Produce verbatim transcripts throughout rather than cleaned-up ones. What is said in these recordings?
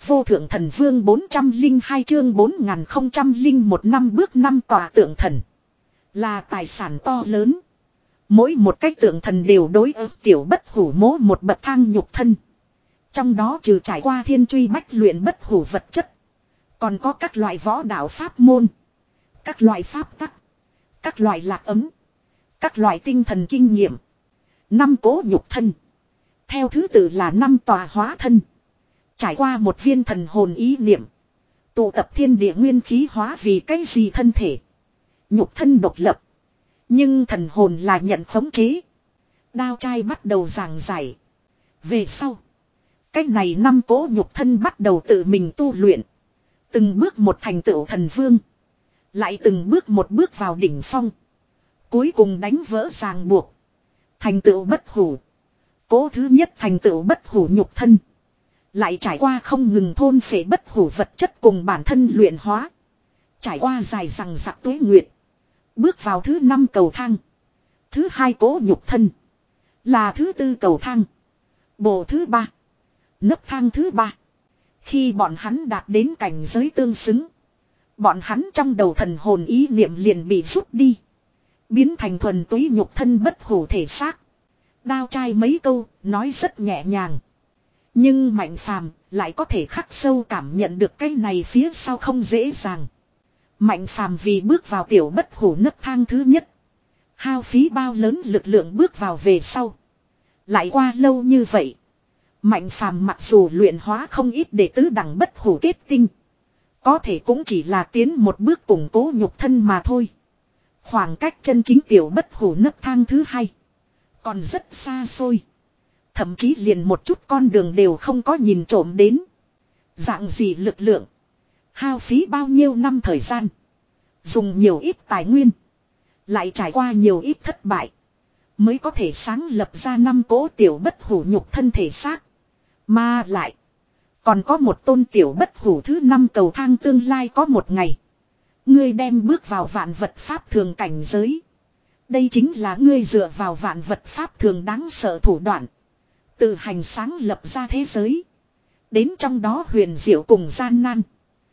vô thượng thần vương bốn trăm linh hai chương bốn nghìn không trăm linh một năm bước năm tòa tượng thần. Là tài sản to lớn. Mỗi một cái tượng thần đều đối ứng tiểu bất hủ mố một bậc thang nhục thân. Trong đó trừ trải qua thiên truy bách luyện bất hủ vật chất. Còn có các loại võ đạo pháp môn. Các loại pháp tắc. Các loại lạc ấm. Các loại tinh thần kinh nghiệm. Năm cố nhục thân. Theo thứ tự là năm tòa hóa thân. Trải qua một viên thần hồn ý niệm. Tụ tập thiên địa nguyên khí hóa vì cái gì thân thể. Nhục thân độc lập. Nhưng thần hồn là nhận khống chế. Đao trai bắt đầu giảng giải. Về sau. Cái này năm cố nhục thân bắt đầu tự mình tu luyện. Từng bước một thành tựu thần vương. Lại từng bước một bước vào đỉnh phong. Cuối cùng đánh vỡ ràng buộc. Thành tựu bất hủ. Cố thứ nhất thành tựu bất hủ nhục thân. Lại trải qua không ngừng thôn phệ bất hủ vật chất cùng bản thân luyện hóa. Trải qua dài rằng rạc tuế nguyệt. Bước vào thứ năm cầu thang. Thứ hai cố nhục thân. Là thứ tư cầu thang. Bộ thứ ba. Nấc thang thứ ba. Khi bọn hắn đạt đến cảnh giới tương xứng. Bọn hắn trong đầu thần hồn ý niệm liền bị rút đi. Biến thành thuần túy nhục thân bất hủ thể xác. Đao trai mấy câu nói rất nhẹ nhàng. Nhưng Mạnh Phàm lại có thể khắc sâu cảm nhận được cái này phía sau không dễ dàng. Mạnh Phàm vì bước vào tiểu bất hủ nấc thang thứ nhất. Hao phí bao lớn lực lượng bước vào về sau. Lại qua lâu như vậy. Mạnh Phàm mặc dù luyện hóa không ít để tứ đẳng bất hủ kết tinh. Có thể cũng chỉ là tiến một bước củng cố nhục thân mà thôi. Khoảng cách chân chính tiểu bất hủ nấc thang thứ hai. Còn rất xa xôi. Thậm chí liền một chút con đường đều không có nhìn trộm đến. Dạng gì lực lượng. Hao phí bao nhiêu năm thời gian. Dùng nhiều ít tài nguyên. Lại trải qua nhiều ít thất bại. Mới có thể sáng lập ra năm cỗ tiểu bất hủ nhục thân thể xác. Mà lại. Còn có một tôn tiểu bất hủ thứ năm cầu thang tương lai có một ngày. Ngươi đem bước vào vạn vật pháp thường cảnh giới. Đây chính là ngươi dựa vào vạn vật pháp thường đáng sợ thủ đoạn. Từ hành sáng lập ra thế giới. Đến trong đó huyền diệu cùng gian nan.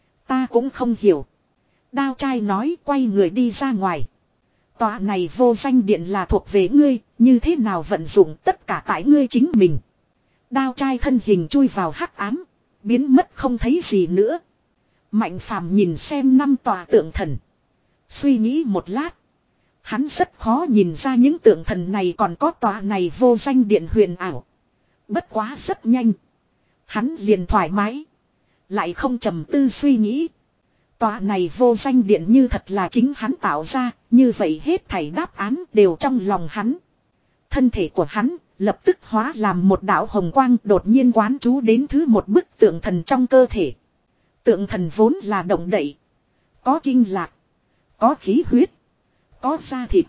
Ta cũng không hiểu. Đao trai nói quay người đi ra ngoài. Tòa này vô danh điện là thuộc về ngươi. Như thế nào vận dụng tất cả tại ngươi chính mình. Đao trai thân hình chui vào hắc ám. Biến mất không thấy gì nữa. Mạnh Phàm nhìn xem năm tòa tượng thần. Suy nghĩ một lát. Hắn rất khó nhìn ra những tượng thần này còn có tòa này vô danh điện huyền ảo. Bất quá rất nhanh. Hắn liền thoải mái. Lại không trầm tư suy nghĩ. Tòa này vô danh điện như thật là chính hắn tạo ra. Như vậy hết thảy đáp án đều trong lòng hắn. Thân thể của hắn lập tức hóa làm một đạo hồng quang đột nhiên quán trú đến thứ một bức tượng thần trong cơ thể. Tượng thần vốn là động đậy. Có kinh lạc. Có khí huyết. Có da thịt.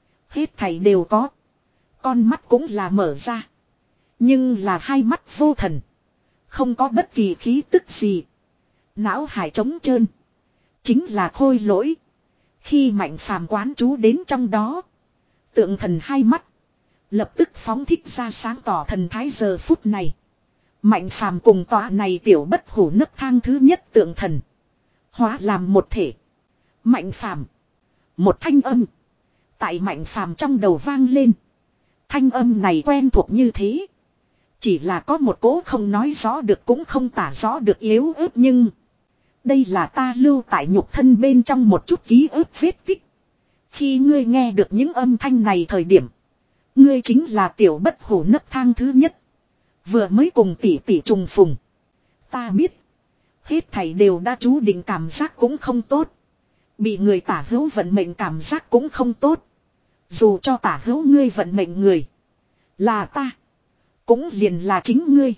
Hết thảy đều có. Con mắt cũng là mở ra. Nhưng là hai mắt vô thần. Không có bất kỳ khí tức gì. Não hải trống trơn. Chính là khôi lỗi. Khi Mạnh Phàm quán trú đến trong đó. Tượng thần hai mắt. Lập tức phóng thích ra sáng tỏ thần thái giờ phút này. Mạnh Phàm cùng tọa này tiểu bất hủ nấc thang thứ nhất tượng thần. Hóa làm một thể. Mạnh Phàm. Một thanh âm. Tại Mạnh Phàm trong đầu vang lên. Thanh âm này quen thuộc như thế. Chỉ là có một cỗ không nói rõ được cũng không tả rõ được yếu ớt nhưng. Đây là ta lưu tại nhục thân bên trong một chút ký ức vết tích. Khi ngươi nghe được những âm thanh này thời điểm. Ngươi chính là tiểu bất hủ nấc thang thứ nhất. Vừa mới cùng tỷ tỷ trùng phùng. Ta biết. Hết thảy đều đã chú định cảm giác cũng không tốt. Bị người tả hữu vận mệnh cảm giác cũng không tốt. Dù cho tả hữu ngươi vận mệnh người. Là ta. Cũng liền là chính ngươi.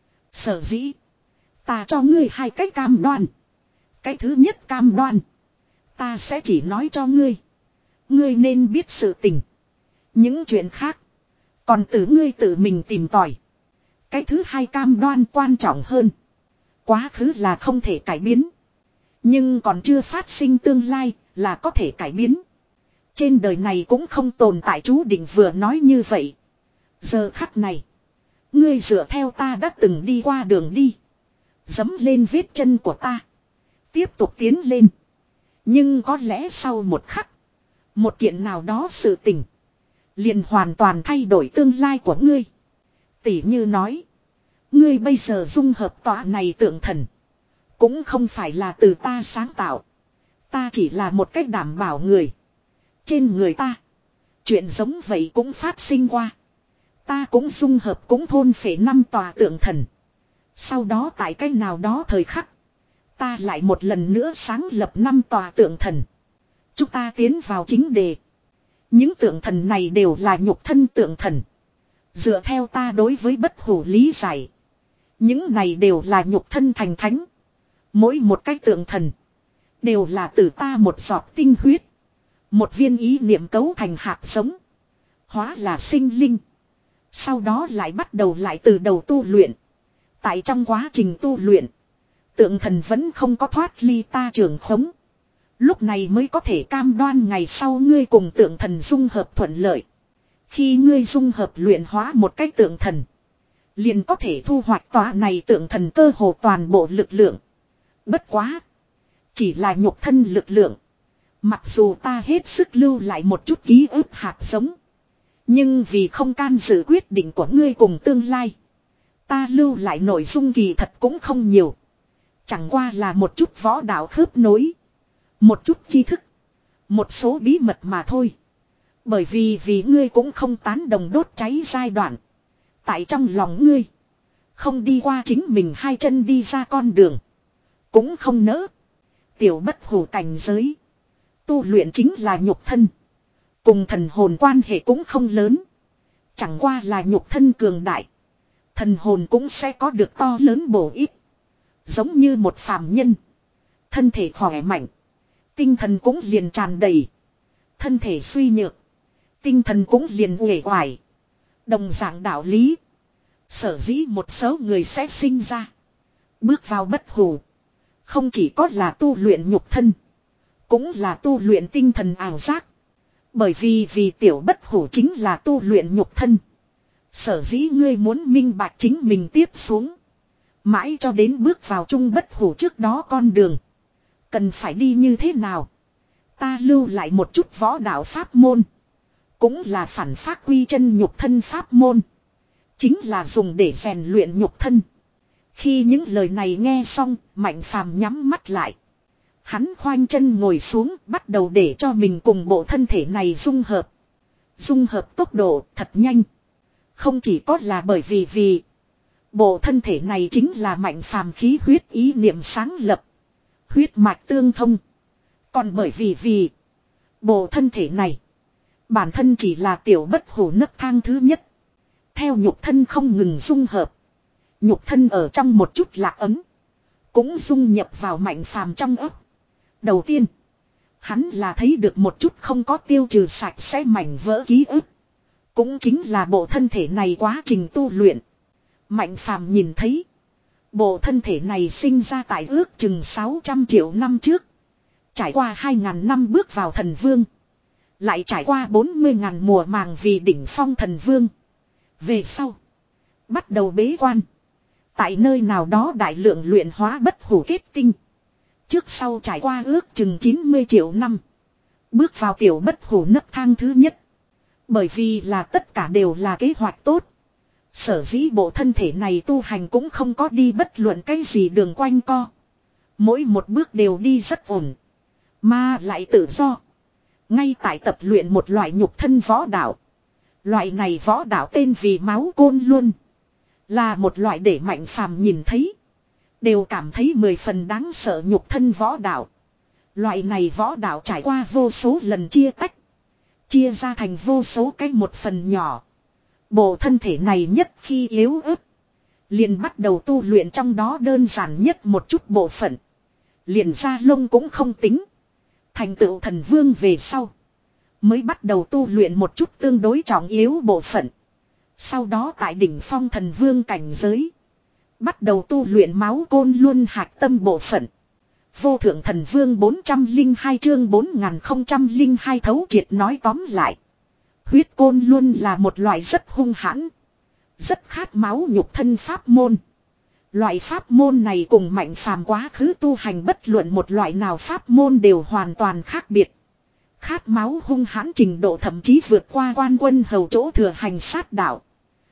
Sở dĩ. Ta cho ngươi hai cái cam đoan. Cái thứ nhất cam đoan. Ta sẽ chỉ nói cho ngươi. Ngươi nên biết sự tình. Những chuyện khác. Còn từ ngươi tự mình tìm tòi. Cái thứ hai cam đoan quan trọng hơn. Quá khứ là không thể cải biến. Nhưng còn chưa phát sinh tương lai là có thể cải biến. Trên đời này cũng không tồn tại chú định vừa nói như vậy. Giờ khắc này. Ngươi dựa theo ta đã từng đi qua đường đi. Dẫm lên vết chân của ta. Tiếp tục tiến lên. Nhưng có lẽ sau một khắc. Một kiện nào đó sự tình. Liền hoàn toàn thay đổi tương lai của ngươi. Tỷ như nói. Ngươi bây giờ dung hợp tọa này tượng thần. Cũng không phải là từ ta sáng tạo. Ta chỉ là một cách đảm bảo người. Trên người ta. Chuyện giống vậy cũng phát sinh qua. Ta cũng dung hợp cũng thôn phệ năm tòa tượng thần. Sau đó tại cách nào đó thời khắc. Ta lại một lần nữa sáng lập năm tòa tượng thần. Chúng ta tiến vào chính đề. Những tượng thần này đều là nhục thân tượng thần. Dựa theo ta đối với bất hủ lý giải. Những này đều là nhục thân thành thánh. Mỗi một cái tượng thần. Đều là từ ta một giọt tinh huyết. Một viên ý niệm cấu thành hạt giống. Hóa là sinh linh. Sau đó lại bắt đầu lại từ đầu tu luyện. Tại trong quá trình tu luyện. Tượng thần vẫn không có thoát ly ta trường khống. Lúc này mới có thể cam đoan ngày sau ngươi cùng tượng thần dung hợp thuận lợi. Khi ngươi dung hợp luyện hóa một cách tượng thần. Liền có thể thu hoạch tòa này tượng thần cơ hồ toàn bộ lực lượng. Bất quá. Chỉ là nhục thân lực lượng. Mặc dù ta hết sức lưu lại một chút ký ức hạt giống. Nhưng vì không can dự quyết định của ngươi cùng tương lai. Ta lưu lại nội dung kỳ thật cũng không nhiều. Chẳng qua là một chút võ đạo khớp nối. Một chút tri thức. Một số bí mật mà thôi. Bởi vì vì ngươi cũng không tán đồng đốt cháy giai đoạn. Tại trong lòng ngươi. Không đi qua chính mình hai chân đi ra con đường. Cũng không nỡ. Tiểu bất hủ cảnh giới. Tu luyện chính là nhục thân. Cùng thần hồn quan hệ cũng không lớn. Chẳng qua là nhục thân cường đại. Thần hồn cũng sẽ có được to lớn bổ ích. Giống như một phàm nhân. Thân thể khỏe mạnh. Tinh thần cũng liền tràn đầy. Thân thể suy nhược. Tinh thần cũng liền uể oải. Đồng dạng đạo lý. Sở dĩ một số người sẽ sinh ra. Bước vào bất hủ. Không chỉ có là tu luyện nhục thân. Cũng là tu luyện tinh thần ảo giác. Bởi vì vì tiểu bất hủ chính là tu luyện nhục thân. Sở dĩ ngươi muốn minh bạch chính mình tiếp xuống. Mãi cho đến bước vào trung bất hủ trước đó con đường. Cần phải đi như thế nào? Ta lưu lại một chút võ đạo pháp môn. Cũng là phản phát quy chân nhục thân pháp môn. Chính là dùng để rèn luyện nhục thân. Khi những lời này nghe xong, Mạnh Phàm nhắm mắt lại. Hắn khoanh chân ngồi xuống, bắt đầu để cho mình cùng bộ thân thể này dung hợp. Dung hợp tốc độ thật nhanh. Không chỉ có là bởi vì vì bộ thân thể này chính là Mạnh Phàm khí huyết ý niệm sáng lập. Huyết mạch tương thông. Còn bởi vì vì bộ thân thể này bản thân chỉ là tiểu bất hủ nấc thang thứ nhất. Theo nhục thân không ngừng dung hợp. Nhục thân ở trong một chút lạc ấm. Cũng dung nhập vào Mạnh Phàm trong ấp. Đầu tiên. Hắn là thấy được một chút không có tiêu trừ sạch sẽ mảnh vỡ ký ức. Cũng chính là bộ thân thể này quá trình tu luyện. Mạnh Phàm nhìn thấy. Bộ thân thể này sinh ra tại ước chừng sáu trăm triệu năm trước. Trải qua hai ngàn năm bước vào thần vương. Lại trải qua bốn mươi ngàn mùa màng vì đỉnh phong thần vương. Về sau. Bắt đầu bế quan. Tại nơi nào đó đại lượng luyện hóa bất hủ kết tinh. Trước sau trải qua ước chừng chín mươi triệu năm. Bước vào tiểu bất hủ nấc thang thứ nhất. Bởi vì là tất cả đều là kế hoạch tốt. Sở dĩ bộ thân thể này tu hành cũng không có đi bất luận cái gì đường quanh co. Mỗi một bước đều đi rất ổn. Mà lại tự do. Ngay tại tập luyện một loại nhục thân võ đạo. Loại này võ đạo tên vì máu côn luôn. Là một loại để Mạnh Phàm nhìn thấy. Đều cảm thấy mười phần đáng sợ nhục thân võ đạo. Loại này võ đạo trải qua vô số lần chia tách. Chia ra thành vô số cái một phần nhỏ. Bộ thân thể này nhất khi yếu ớt. Liền bắt đầu tu luyện trong đó đơn giản nhất một chút bộ phận. Liền ra lông cũng không tính. Thành tựu thần vương về sau. Mới bắt đầu tu luyện một chút tương đối trọng yếu bộ phận. Sau đó tại đỉnh phong thần vương cảnh giới. Bắt đầu tu luyện máu côn luôn hạch tâm bộ phận. Vô thượng thần vương bốn trăm lẻ hai chương bốn nghìn không trăm lẻ hai thấu triệt nói tóm lại. Huyết côn luôn là một loại rất hung hãn. Rất khát máu nhục thân pháp môn. Loại pháp môn này cùng mạnh phàm quá khứ tu hành bất luận một loại nào pháp môn đều hoàn toàn khác biệt. Khát máu hung hãn trình độ thậm chí vượt qua quan quân hầu chỗ thừa hành sát đạo.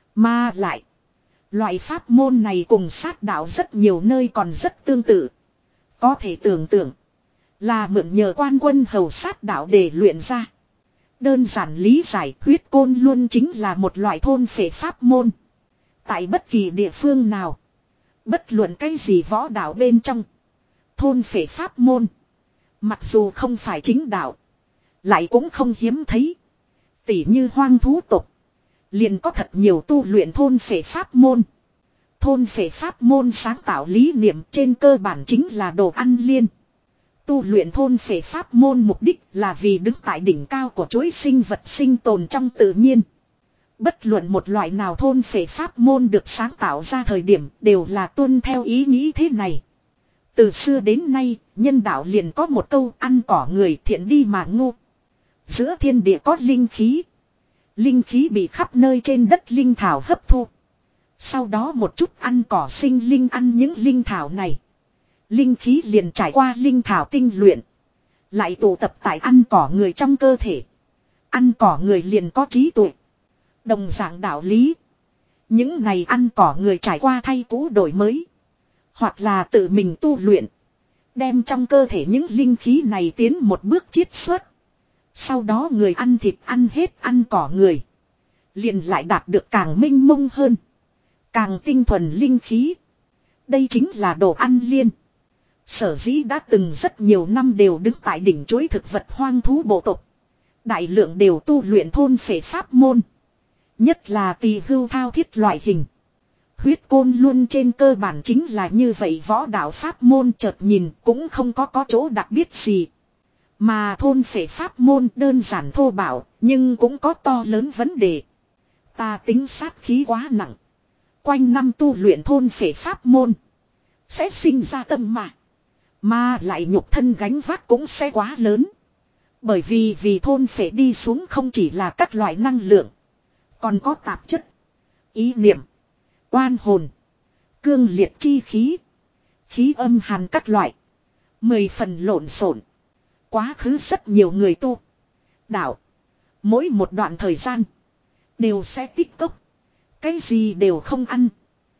Mà lại, loại pháp môn này cùng sát đạo rất nhiều nơi còn rất tương tự. Có thể tưởng tượng là mượn nhờ quan quân hầu sát đạo để luyện ra. Đơn giản lý giải, huyết côn luôn chính là một loại thôn phệ pháp môn. Tại bất kỳ địa phương nào, bất luận cái gì võ đạo bên trong, thôn phệ pháp môn, mặc dù không phải chính đạo, lại cũng không hiếm thấy. Tỉ như hoang thú tộc, liền có thật nhiều tu luyện thôn phệ pháp môn. Thôn phệ pháp môn sáng tạo lý niệm trên cơ bản chính là đồ ăn liên. Tu luyện thôn phệ pháp môn mục đích là vì đứng tại đỉnh cao của chuỗi sinh vật sinh tồn trong tự nhiên. Bất luận một loại nào thôn phệ pháp môn được sáng tạo ra thời điểm đều là tuân theo ý nghĩ thế này. Từ xưa đến nay, nhân đạo liền có một câu ăn cỏ người thiện đi mà ngu. Giữa thiên địa có linh khí. Linh khí bị khắp nơi trên đất linh thảo hấp thu. Sau đó một chút ăn cỏ sinh linh ăn những linh thảo này. Linh khí liền trải qua linh thảo tinh luyện. Lại tụ tập tại ăn cỏ người trong cơ thể. Ăn cỏ người liền có trí tuệ. Đồng dạng đạo lý. Những này ăn cỏ người trải qua thay cũ đổi mới. Hoặc là tự mình tu luyện. Đem trong cơ thể những linh khí này tiến một bước chiết xuất. Sau đó người ăn thịt ăn hết ăn cỏ người. Liền lại đạt được càng minh mông hơn. Càng tinh thuần linh khí. Đây chính là đồ ăn liên. Sở dĩ đã từng rất nhiều năm đều đứng tại đỉnh chuỗi thực vật hoang thú bộ tộc. Đại lượng đều tu luyện thôn phệ pháp môn. Nhất là tỳ hưu thao thiết loại hình. Huyết côn luôn trên cơ bản chính là như vậy, võ đạo pháp môn chợt nhìn cũng không có có chỗ đặc biệt gì. Mà thôn phệ pháp môn đơn giản thô bạo nhưng cũng có to lớn vấn đề. Ta tính sát khí quá nặng. Quanh năm tu luyện thôn phệ pháp môn. Sẽ sinh ra tâm mà. Mà lại nhục thân gánh vác cũng sẽ quá lớn. Bởi vì vì thôn phệ đi xuống không chỉ là các loại năng lượng. Còn có tạp chất. Ý niệm. Oan hồn. Cương liệt chi khí. Khí âm hàn các loại. Mười phần lộn xộn. Quá khứ rất nhiều người tu. Đạo. Mỗi một đoạn thời gian. Đều sẽ tích cốc. Cái gì đều không ăn.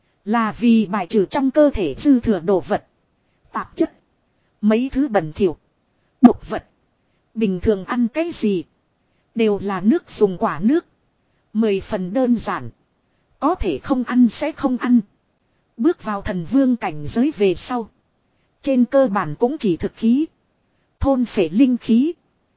Là vì bài trừ trong cơ thể dư thừa đồ vật. Tạp chất. Mấy thứ bẩn thỉu. Độc vật. Bình thường ăn cái gì. Đều là nước dùng quả nước. Mười phần đơn giản. Có thể không ăn sẽ không ăn. Bước vào thần vương cảnh giới về sau. Trên cơ bản cũng chỉ thực khí. Thôn phệ linh khí.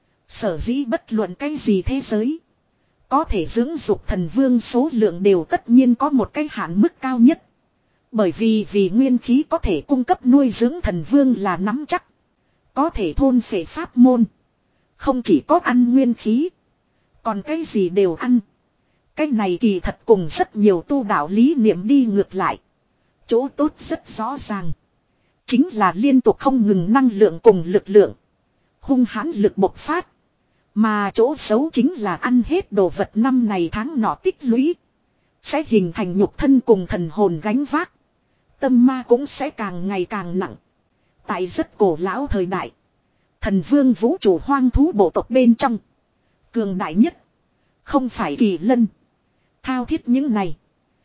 Sở dĩ bất luận cái gì thế giới. Có thể dưỡng dục thần vương số lượng đều tất nhiên có một cái hạn mức cao nhất. Bởi vì vì nguyên khí có thể cung cấp nuôi dưỡng thần vương là nắm chắc. Có thể thôn phệ pháp môn. Không chỉ có ăn nguyên khí. Còn cái gì đều ăn. Cái này kỳ thật cùng rất nhiều tu đạo lý niệm đi ngược lại. Chỗ tốt rất rõ ràng. Chính là liên tục không ngừng năng lượng cùng lực lượng. Hung hãn lực bộc phát. Mà chỗ xấu chính là ăn hết đồ vật năm này tháng nọ tích lũy. Sẽ hình thành nhục thân cùng thần hồn gánh vác. Tâm ma cũng sẽ càng ngày càng nặng. Tại rất cổ lão thời đại. Thần vương vũ trụ hoang thú bộ tộc bên trong. Cường đại nhất. Không phải kỳ lân. Thao thiết những này.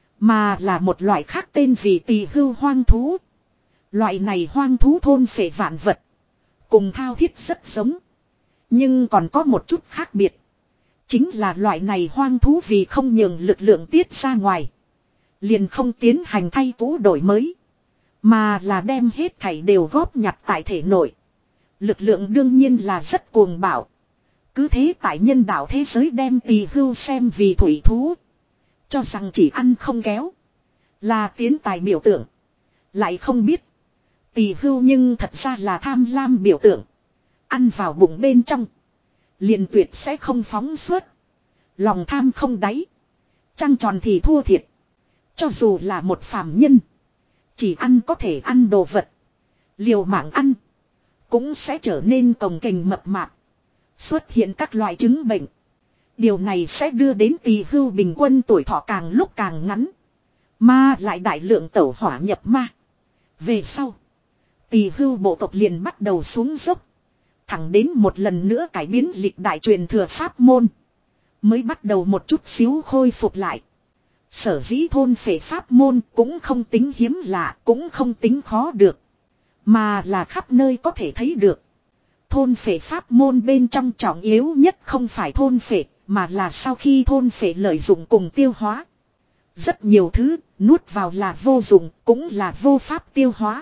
Mà là một loại khác tên vì tỳ hưu hoang thú. Loại này hoang thú thôn phệ vạn vật. Cùng thao thiết rất giống. Nhưng còn có một chút khác biệt. Chính là loại này hoang thú vì không nhường lực lượng tiết ra ngoài. Liền không tiến hành thay cũ đổi mới. Mà là đem hết thảy đều góp nhặt tại thể nội. Lực lượng đương nhiên là rất cuồng bạo. Cứ thế tại nhân đạo thế giới đem tỳ hưu xem vì thủy thú. Cho rằng chỉ ăn không kéo. Là tiến tài biểu tượng. Lại không biết. Tỳ hưu nhưng thật ra là tham lam biểu tượng. Ăn vào bụng bên trong. Liền tuyệt sẽ không phóng suốt. Lòng tham không đáy. Trăng tròn thì thua thiệt. Cho dù là một phàm nhân. Chỉ ăn có thể ăn đồ vật. Liều mạng ăn. Cũng sẽ trở nên cồng kềnh mập mạp. Xuất hiện các loại chứng bệnh. Điều này sẽ đưa đến tỳ hưu bình quân tuổi thọ càng lúc càng ngắn. Mà lại đại lượng tẩu hỏa nhập ma. Về sau. Tỳ hưu bộ tộc liền bắt đầu xuống dốc. Thẳng đến một lần nữa cải biến lịch đại truyền thừa pháp môn. Mới bắt đầu một chút xíu khôi phục lại. Sở dĩ thôn phệ pháp môn cũng không tính hiếm lạ, cũng không tính khó được. Mà là khắp nơi có thể thấy được. Thôn phệ pháp môn bên trong trọng yếu nhất không phải thôn phệ, mà là sau khi thôn phệ lợi dụng cùng tiêu hóa. Rất nhiều thứ, nuốt vào là vô dụng, cũng là vô pháp tiêu hóa.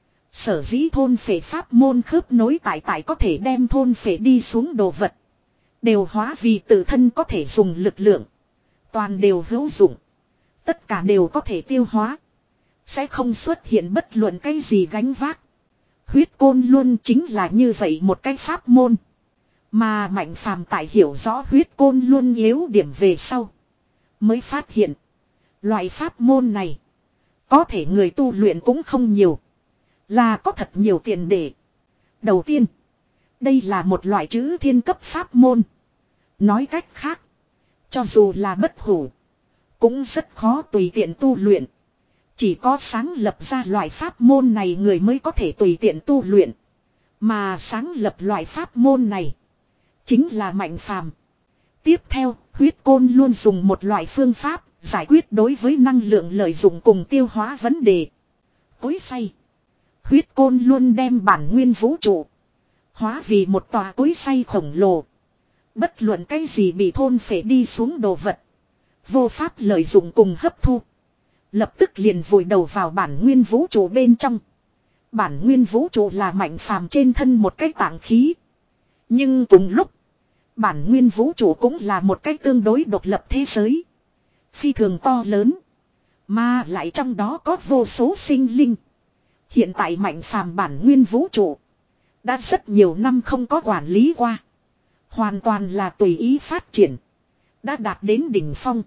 Sở dĩ thôn phệ pháp môn khớp nối tại tại có thể đem thôn phệ đi xuống đồ vật. Đều hóa vì tự thân có thể dùng lực lượng. Toàn đều hữu dụng. Tất cả đều có thể tiêu hóa. Sẽ không xuất hiện bất luận cái gì gánh vác. Huyết côn luôn chính là như vậy một cái pháp môn. Mà Mạnh Phàm tại hiểu rõ huyết côn luôn yếu điểm về sau. Mới phát hiện. Loại pháp môn này. Có thể người tu luyện cũng không nhiều. Là có thật nhiều tiền để. Đầu tiên. Đây là một loại chữ thiên cấp pháp môn. Nói cách khác. Cho dù là bất hủ. Cũng rất khó tùy tiện tu luyện. Chỉ có sáng lập ra loại pháp môn này người mới có thể tùy tiện tu luyện. Mà sáng lập loại pháp môn này. Chính là Mạnh Phàm. Tiếp theo, huyết côn luôn dùng một loại phương pháp. Giải quyết đối với năng lượng lợi dụng cùng tiêu hóa vấn đề. Cối xay. Huyết côn luôn đem bản nguyên vũ trụ. Hóa vì một tòa cối xay khổng lồ. Bất luận cái gì bị thôn phệ đi xuống đồ vật. Vô pháp lợi dụng cùng hấp thu. Lập tức liền vùi đầu vào bản nguyên vũ trụ bên trong. Bản nguyên vũ trụ là Mạnh Phàm trên thân một cái tạng khí. Nhưng cùng lúc. Bản nguyên vũ trụ cũng là một cái tương đối độc lập thế giới. Phi thường to lớn. Mà lại trong đó có vô số sinh linh. Hiện tại Mạnh Phàm bản nguyên vũ trụ. Đã rất nhiều năm không có quản lý qua. Hoàn toàn là tùy ý phát triển. Đã đạt đến đỉnh phong.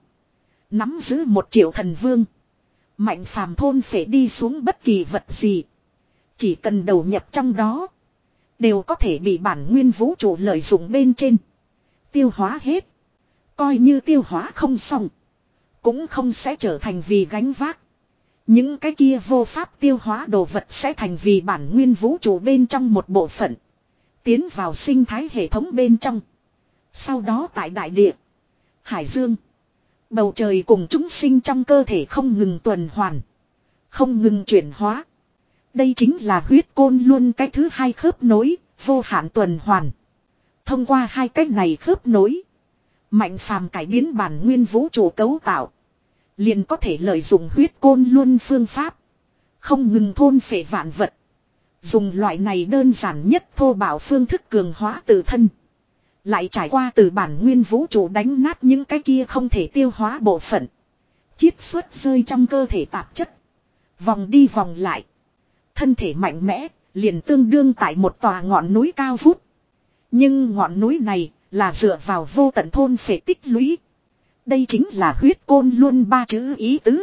Nắm giữ một triệu thần vương. Mạnh Phàm thôn phệ đi xuống bất kỳ vật gì. Chỉ cần đầu nhập trong đó. Đều có thể bị bản nguyên vũ trụ lợi dụng bên trên. Tiêu hóa hết. Coi như tiêu hóa không xong. Cũng không sẽ trở thành vì gánh vác. Những cái kia vô pháp tiêu hóa đồ vật sẽ thành vì bản nguyên vũ trụ bên trong một bộ phận. Tiến vào sinh thái hệ thống bên trong. Sau đó tại đại địa. Hải dương. Bầu trời cùng chúng sinh trong cơ thể không ngừng tuần hoàn. Không ngừng chuyển hóa. Đây chính là huyết côn luôn cái thứ hai khớp nối, vô hạn tuần hoàn. Thông qua hai cái này khớp nối. Mạnh Phàm cải biến bản nguyên vũ trụ cấu tạo. Liền có thể lợi dụng huyết côn luôn phương pháp. Không ngừng thôn phệ vạn vật. Dùng loại này đơn giản nhất thô bạo phương thức cường hóa tự thân. Lại trải qua từ bản nguyên vũ trụ đánh nát những cái kia không thể tiêu hóa bộ phận. Chiết xuất rơi trong cơ thể tạp chất. Vòng đi vòng lại. Thân thể mạnh mẽ, liền tương đương tại một tòa ngọn núi cao vút. Nhưng ngọn núi này là dựa vào vô tận thôn phệ tích lũy. Đây chính là huyết côn luôn ba chữ ý tứ.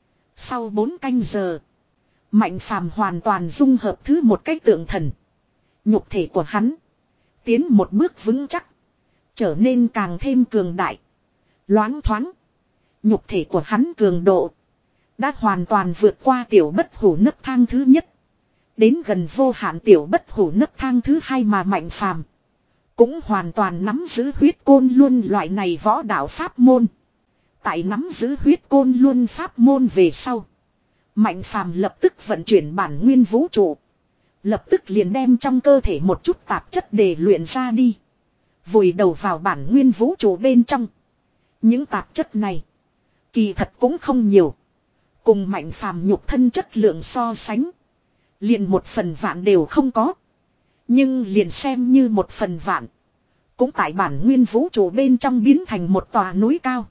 Sau bốn canh giờ. Mạnh Phàm hoàn toàn dung hợp thứ một cách tượng thần. Nhục thể của hắn. Tiến một bước vững chắc. Trở nên càng thêm cường đại. Loáng thoáng. Nhục thể của hắn cường độ. Đã hoàn toàn vượt qua tiểu bất hủ nấc thang thứ nhất. Đến gần vô hạn tiểu bất hủ nấc thang thứ hai mà Mạnh Phàm cũng hoàn toàn nắm giữ huyết côn luôn loại này võ đạo pháp môn. Tại nắm giữ huyết côn luôn pháp môn về sau. Mạnh Phàm lập tức vận chuyển bản nguyên vũ trụ. Lập tức liền đem trong cơ thể một chút tạp chất để luyện ra đi. Vùi đầu vào bản nguyên vũ trụ bên trong. Những tạp chất này. Kỳ thật cũng không nhiều. Cùng Mạnh Phàm nhục thân chất lượng so sánh. Liền một phần vạn đều không có. Nhưng liền xem như một phần vạn. Cũng tại bản nguyên vũ trụ bên trong biến thành một tòa núi cao.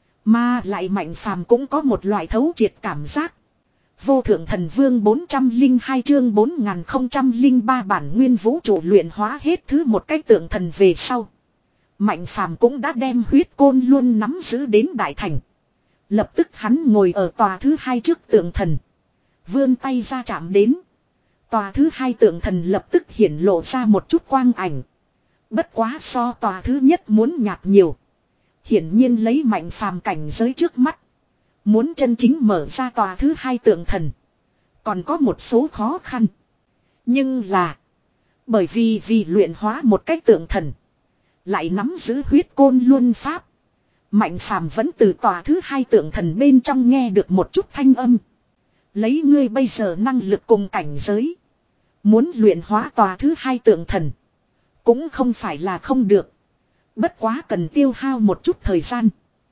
Mà lại Mạnh Phàm cũng có một loại thấu triệt cảm giác. Vô thượng thần vương bốn trăm lẻ hai chương bốn nghìn không trăm lẻ ba bản nguyên vũ trụ luyện hóa hết thứ một cách tượng thần về sau. Mạnh Phàm cũng đã đem huyết côn luôn nắm giữ đến đại thành. Lập tức hắn ngồi ở tòa thứ hai trước tượng thần. Vươn tay ra chạm đến. Tòa thứ hai tượng thần lập tức hiển lộ ra một chút quang ảnh. Bất quá so tòa thứ nhất muốn nhạt nhiều. Hiển nhiên lấy Mạnh Phàm cảnh giới trước mắt. Muốn chân chính mở ra tòa thứ hai tượng thần. Còn có một số khó khăn. Nhưng là. Bởi vì vì luyện hóa một cách tượng thần. Lại nắm giữ huyết côn luân pháp. Mạnh phàm vẫn từ tòa thứ hai tượng thần bên trong nghe được một chút thanh âm. Lấy ngươi bây giờ năng lực cùng cảnh giới. Muốn luyện hóa tòa thứ hai tượng thần. Cũng không phải là không được. Bất quá cần tiêu hao một chút thời gian.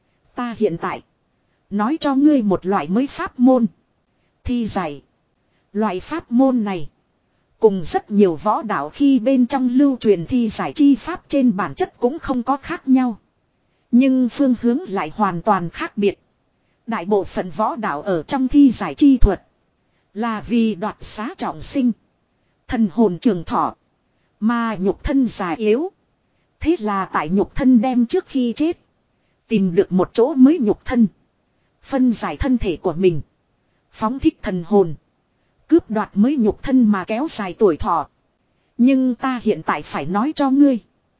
Ta hiện tại. Nói cho ngươi một loại mới pháp môn. Thi giải. Loại pháp môn này. Cùng rất nhiều võ đạo khi bên trong lưu truyền thi giải chi pháp trên bản chất cũng không có khác nhau. Nhưng phương hướng lại hoàn toàn khác biệt. Đại bộ phận võ đạo ở trong thi giải chi thuật. Là vì đoạt xá trọng sinh. Thần hồn trường thọ. Mà nhục thân già yếu. Thế là tại nhục thân đem trước khi chết. Tìm được một chỗ mới nhục thân. Phân giải thân thể của mình. Phóng thích thần hồn. Cướp đoạt mới nhục thân mà kéo dài tuổi thọ. Nhưng ta hiện tại phải nói cho ngươi.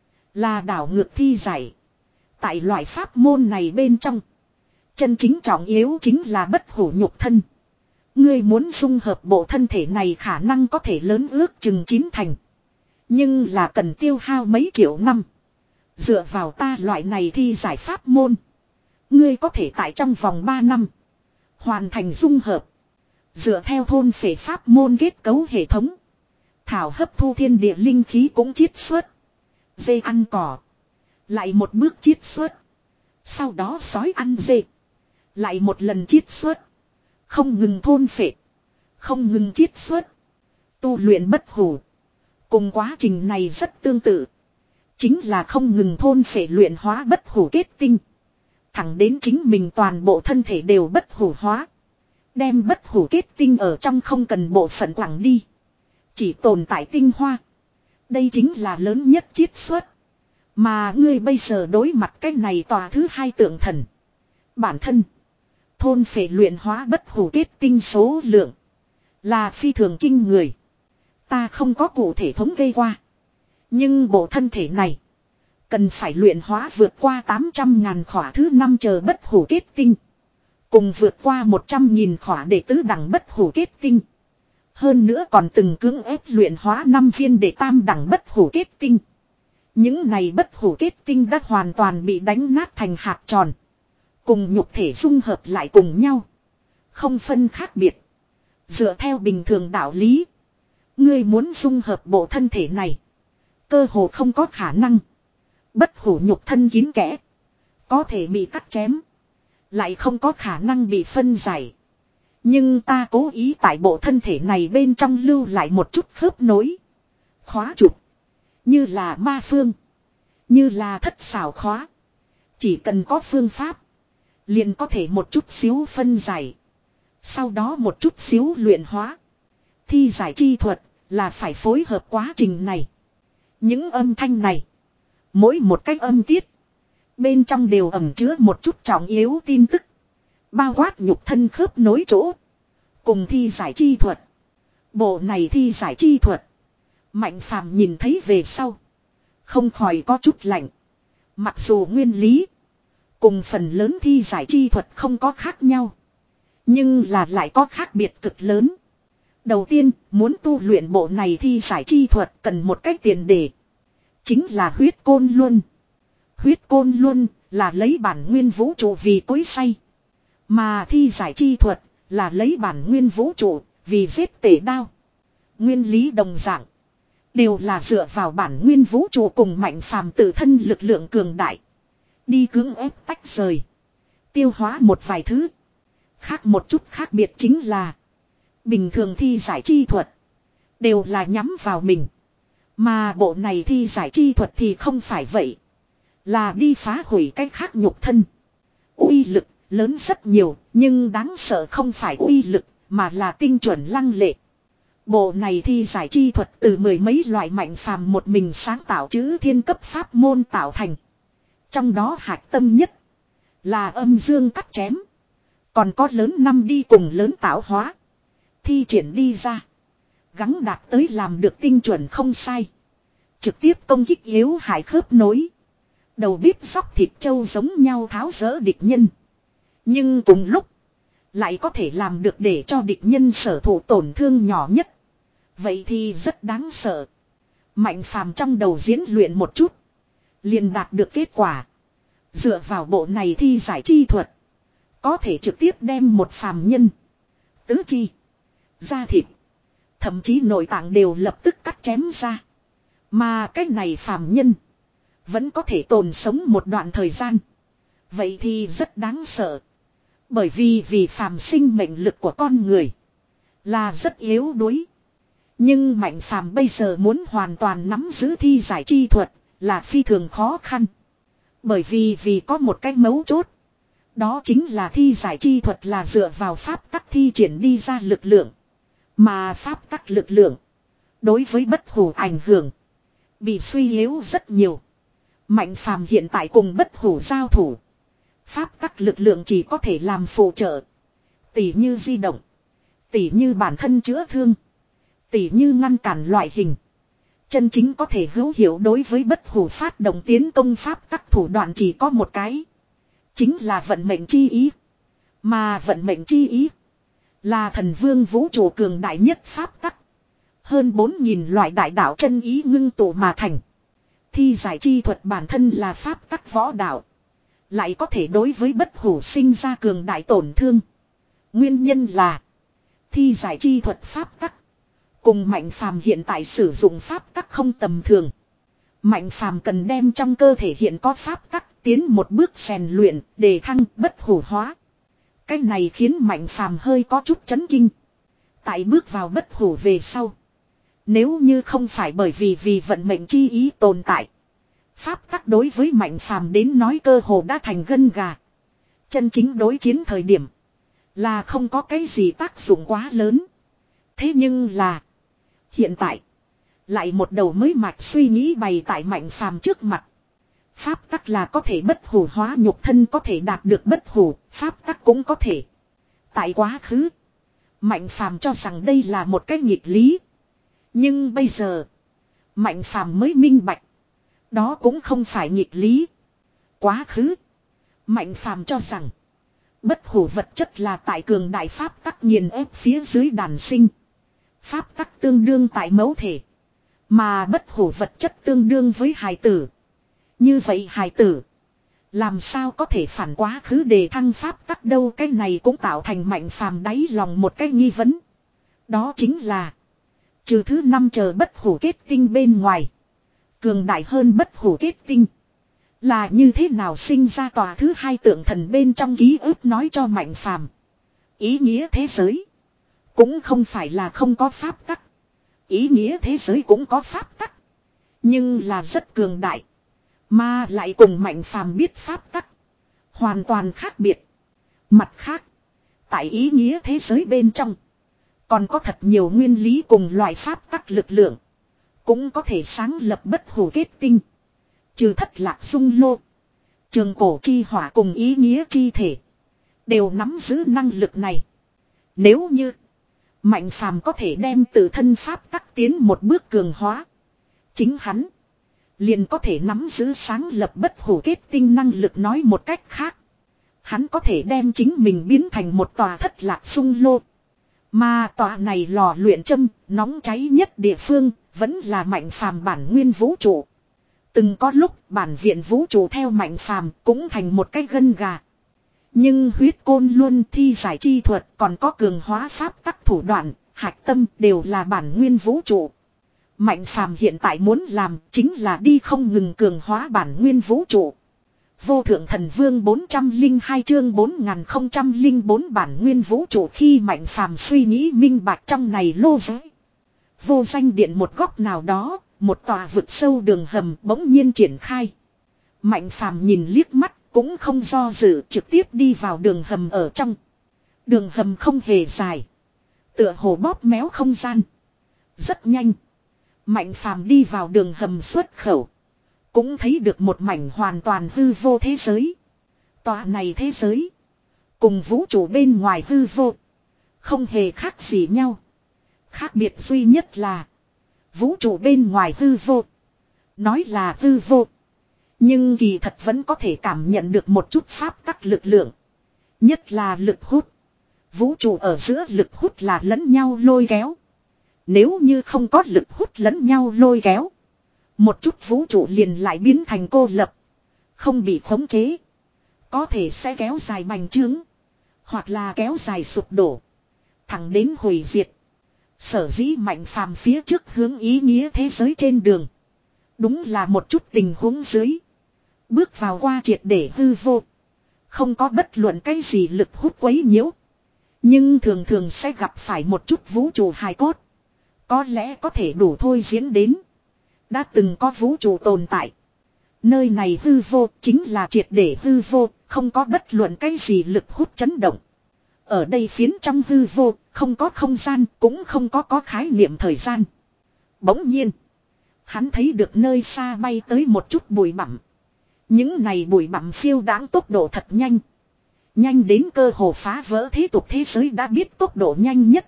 Là đảo ngược thi giải. Tại loại pháp môn này bên trong. Chân chính trọng yếu chính là bất hủ nhục thân. Ngươi muốn dung hợp bộ thân thể này khả năng có thể lớn ước chừng chín thành. Nhưng là cần tiêu hao mấy triệu năm. Dựa vào ta loại này thi giải pháp môn. Ngươi có thể tại trong vòng ba năm. Hoàn thành dung hợp. Dựa theo thôn phệ pháp môn kết cấu hệ thống. Thảo hấp thu thiên địa linh khí cũng chiết xuất. Dê ăn cỏ. Lại một bước chiết xuất. Sau đó sói ăn dê. Lại một lần chiết xuất. Không ngừng thôn phệ. Không ngừng chiết xuất. Tu luyện bất hủ. Cùng quá trình này rất tương tự. Chính là không ngừng thôn phệ luyện hóa bất hủ kết tinh. Thẳng đến chính mình toàn bộ thân thể đều bất hủ hóa. Đem bất hủ kết tinh ở trong không cần bộ phận quẳng đi. Chỉ tồn tại tinh hoa. Đây chính là lớn nhất chiết xuất. Mà ngươi bây giờ đối mặt cái này tòa thứ hai tượng thần. Bản thân. Thôn phệ luyện hóa bất hủ kết tinh số lượng. Là phi thường kinh người. Ta không có cụ thể thống kê qua. Nhưng bộ thân thể này. Cần phải luyện hóa vượt qua tám trăm ngàn khỏa thứ năm chờ bất hủ kết tinh. Cùng vượt qua một trăm nghìn khỏa đệ tứ đẳng bất hủ kết tinh. Hơn nữa còn từng cưỡng ép luyện hóa năm viên đệ tam đẳng bất hủ kết tinh. Những này bất hủ kết tinh đã hoàn toàn bị đánh nát thành hạt tròn. Cùng nhục thể dung hợp lại cùng nhau. Không phân khác biệt. Dựa theo bình thường đạo lý. Ngươi muốn dung hợp bộ thân thể này. Cơ hồ không có khả năng. Bất hủ nhục thân kín kẽ. Có thể bị cắt chém. Lại không có khả năng bị phân giải. Nhưng ta cố ý tại bộ thân thể này bên trong lưu lại một chút khớp nối. Khóa trục. Như là ma phương. Như là thất xảo khóa. Chỉ cần có phương pháp. Liền có thể một chút xíu phân giải. Sau đó một chút xíu luyện hóa. Thi giải chi thuật là phải phối hợp quá trình này. Những âm thanh này. Mỗi một cách âm tiết. Bên trong đều ẩn chứa một chút trọng yếu tin tức. Bao quát nhục thân khớp nối chỗ. Cùng thi giải chi thuật. Bộ này thi giải chi thuật. Mạnh phàm nhìn thấy về sau. Không khỏi có chút lạnh. Mặc dù nguyên lý. Cùng phần lớn thi giải chi thuật không có khác nhau. Nhưng là lại có khác biệt cực lớn. Đầu tiên, muốn tu luyện bộ này thi giải chi thuật cần một cách tiền đề. Chính là huyết côn luân. Huyết côn luân là lấy bản nguyên vũ trụ vì cối xay. Mà thi giải chi thuật là lấy bản nguyên vũ trụ vì giết tể đao. Nguyên lý đồng dạng. Đều là dựa vào bản nguyên vũ trụ cùng mạnh phàm tự thân lực lượng cường đại. Đi cưỡng ép tách rời. Tiêu hóa một vài thứ. Khác một chút khác biệt chính là. Bình thường thi giải chi thuật. Đều là nhắm vào mình. Mà bộ này thi giải chi thuật thì không phải vậy. Là đi phá hủy cái khác nhục thân. Uy lực lớn rất nhiều. Nhưng đáng sợ không phải uy lực. Mà là tinh chuẩn lăng lệ. Bộ này thi giải chi thuật từ mười mấy loại mạnh phàm một mình sáng tạo chữ thiên cấp pháp môn tạo thành. Trong đó hạch tâm nhất. Là âm dương cắt chém. Còn có lớn năm đi cùng lớn tạo hóa. Thi triển đi ra. Gắng đạt tới làm được tinh chuẩn không sai. Trực tiếp công kích yếu hại khớp nối. Đầu bếp sóc thịt trâu giống nhau tháo rỡ địch nhân. Nhưng cùng lúc. lại có thể làm được để cho địch nhân sở thụ tổn thương nhỏ nhất. Vậy thì rất đáng sợ. Mạnh phàm trong đầu diễn luyện một chút. Liền đạt được kết quả. Dựa vào bộ này thi giải chi thuật. Có thể trực tiếp đem một phàm nhân. Tứ chi. Da thịt. Thậm chí nội tạng đều lập tức cắt chém ra. Mà cái này phàm nhân. Vẫn có thể tồn sống một đoạn thời gian. Vậy thì rất đáng sợ. Bởi vì vì phàm sinh mệnh lực của con người. Là rất yếu đuối. Nhưng mạnh phàm bây giờ muốn hoàn toàn nắm giữ thi giải chi thuật. Là phi thường khó khăn. Bởi vì vì có một cái mấu chốt. Đó chính là thi giải chi thuật là dựa vào pháp tắc thi triển đi ra lực lượng. Mà pháp tắc lực lượng. Đối với bất hủ ảnh hưởng. Bị suy yếu rất nhiều. Mạnh phàm hiện tại cùng bất hủ giao thủ. Pháp tắc lực lượng chỉ có thể làm phụ trợ. Tỉ như di động. Tỉ như bản thân chữa thương. Tỉ như ngăn cản loại hình. Chân chính có thể hữu hiệu đối với bất hủ phát động tiến công pháp tắc thủ đoạn chỉ có một cái. Chính là vận mệnh chi ý. Mà vận mệnh chi ý. Là thần vương vũ trụ cường đại nhất pháp tắc. Hơn bốn nghìn loại đại đạo chân ý ngưng tụ mà thành. Thi giải chi thuật bản thân là pháp tắc võ đạo. Lại có thể đối với bất hủ sinh ra cường đại tổn thương. Nguyên nhân là. Thi giải chi thuật pháp tắc. Cùng mạnh phàm hiện tại sử dụng pháp tắc không tầm thường. Mạnh phàm cần đem trong cơ thể hiện có pháp tắc tiến một bước rèn luyện để thăng bất hủ hóa. Cái này khiến mạnh phàm hơi có chút chấn kinh. Tại bước vào bất hủ về sau. Nếu như không phải bởi vì vì vận mệnh chi ý tồn tại. Pháp tắc đối với mạnh phàm đến nói cơ hồ đã thành gân gà. Chân chính đối chiến thời điểm. Là không có cái gì tác dụng quá lớn. Thế nhưng là. Hiện tại. Lại một đầu mới mạch suy nghĩ bày tại mạnh phàm trước mặt. Pháp tắc là có thể bất hủ hóa nhục thân có thể đạt được bất hủ. Pháp tắc cũng có thể. Tại quá khứ. Mạnh phàm cho rằng đây là một cái nghịch lý. Nhưng bây giờ. Mạnh phàm mới minh bạch. Đó cũng không phải nghịch lý. Quá khứ. Mạnh phàm cho rằng. Bất hủ vật chất là tại cường đại pháp tắc nghiền ép phía dưới đàn sinh. Pháp tắc tương đương tại mẫu thể. Mà bất hủ vật chất tương đương với hài tử. Như vậy hài tử. Làm sao có thể phản quá khứ đề thăng pháp tắc đâu. Cái này cũng tạo thành mạnh phàm đáy lòng một cái nghi vấn. Đó chính là. Trừ thứ năm chờ bất hủ kết tinh bên ngoài. Cường đại hơn bất hủ kết tinh. Là như thế nào sinh ra tòa thứ hai tượng thần bên trong ký ức nói cho mạnh phàm. Ý nghĩa thế giới. Cũng không phải là không có pháp tắc. Ý nghĩa thế giới cũng có pháp tắc. Nhưng là rất cường đại. Mà lại cùng mạnh phàm biết pháp tắc. Hoàn toàn khác biệt. Mặt khác. Tại ý nghĩa thế giới bên trong. Còn có thật nhiều nguyên lý cùng loại pháp tắc lực lượng. Cũng có thể sáng lập bất hủ kết tinh. Trừ thất lạc dung lô. Trường cổ chi hỏa cùng ý nghĩa chi thể. Đều nắm giữ năng lực này. Nếu như. Mạnh phàm có thể đem tự thân pháp tắc tiến một bước cường hóa. Chính hắn. Liền có thể nắm giữ sáng lập bất hủ kết tinh năng lực nói một cách khác. Hắn có thể đem chính mình biến thành một tòa thất lạc dung lô. Mà tòa này lò luyện châm, nóng cháy nhất địa phương, vẫn là mạnh phàm bản nguyên vũ trụ. Từng có lúc bản viện vũ trụ theo mạnh phàm cũng thành một cái gân gà. Nhưng huyết côn luôn thi giải chi thuật còn có cường hóa pháp tắc thủ đoạn, hạch tâm đều là bản nguyên vũ trụ. Mạnh phàm hiện tại muốn làm chính là đi không ngừng cường hóa bản nguyên vũ trụ. Vô thượng thần vương bốn trăm lẻ hai chương bốn nghìn không trăm lẻ bốn bản nguyên vũ trụ khi mạnh phàm suy nghĩ minh bạch trong này lô giới. Vô danh điện một góc nào đó, một tòa vực sâu đường hầm bỗng nhiên triển khai. Mạnh phàm nhìn liếc mắt, cũng không do dự trực tiếp đi vào đường hầm ở trong. Đường hầm không hề dài. Tựa hồ bóp méo không gian. Rất nhanh. Mạnh phàm đi vào đường hầm xuất khẩu. Cũng thấy được một mảnh hoàn toàn hư vô thế giới. Tòa này thế giới. Cùng vũ trụ bên ngoài hư vô. Không hề khác gì nhau. Khác biệt duy nhất là. Vũ trụ bên ngoài hư vô. Nói là hư vô. Nhưng kỳ thật vẫn có thể cảm nhận được một chút pháp tắc lực lượng. Nhất là lực hút. Vũ trụ ở giữa lực hút là lẫn nhau lôi kéo. Nếu như không có lực hút lẫn nhau lôi kéo, một chút vũ trụ liền lại biến thành cô lập, không bị khống chế. Có thể sẽ kéo dài bành trướng, hoặc là kéo dài sụp đổ, thẳng đến hủy diệt. Sở dĩ Mạnh Phàm phía trước hướng ý nghĩa thế giới trên đường, đúng là một chút tình huống dưới. Bước vào qua triệt để hư vô, không có bất luận cái gì lực hút quấy nhiễu. Nhưng thường thường sẽ gặp phải một chút vũ trụ hài cốt. Có lẽ có thể đủ thôi diễn đến đã từng có vũ trụ tồn tại. Nơi này hư vô chính là triệt để hư vô, không có bất luận cái gì lực hút chấn động. Ở đây phiến trong hư vô, không có không gian, cũng không có có khái niệm thời gian. Bỗng nhiên, hắn thấy được nơi xa bay tới một chút bụi bặm. Những này bụi bặm phiêu đãng tốc độ thật nhanh. Nhanh đến cơ hồ phá vỡ thế tục thế giới đã biết tốc độ nhanh nhất.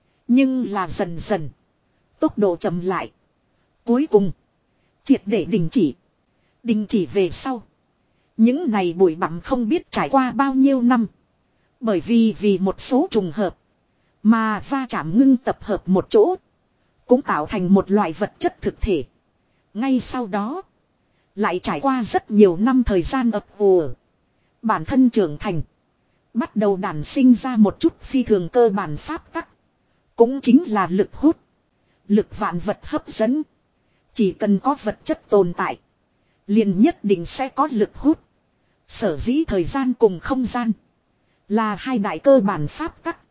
Nhưng là dần dần, tốc độ chậm lại. Cuối cùng, triệt để đình chỉ. Đình chỉ về sau, những này bụi bặm không biết trải qua bao nhiêu năm. Bởi vì vì một số trùng hợp mà va chạm ngưng tập hợp một chỗ, cũng tạo thành một loại vật chất thực thể. Ngay sau đó, lại trải qua rất nhiều năm thời gian ập ùa, bản thân trưởng thành, bắt đầu đản sinh ra một chút phi thường cơ bản pháp tắc. Cũng chính là lực hút. Lực vạn vật hấp dẫn. Chỉ cần có vật chất tồn tại, liền nhất định sẽ có lực hút. Sở dĩ thời gian cùng không gian là hai đại cơ bản pháp tắc.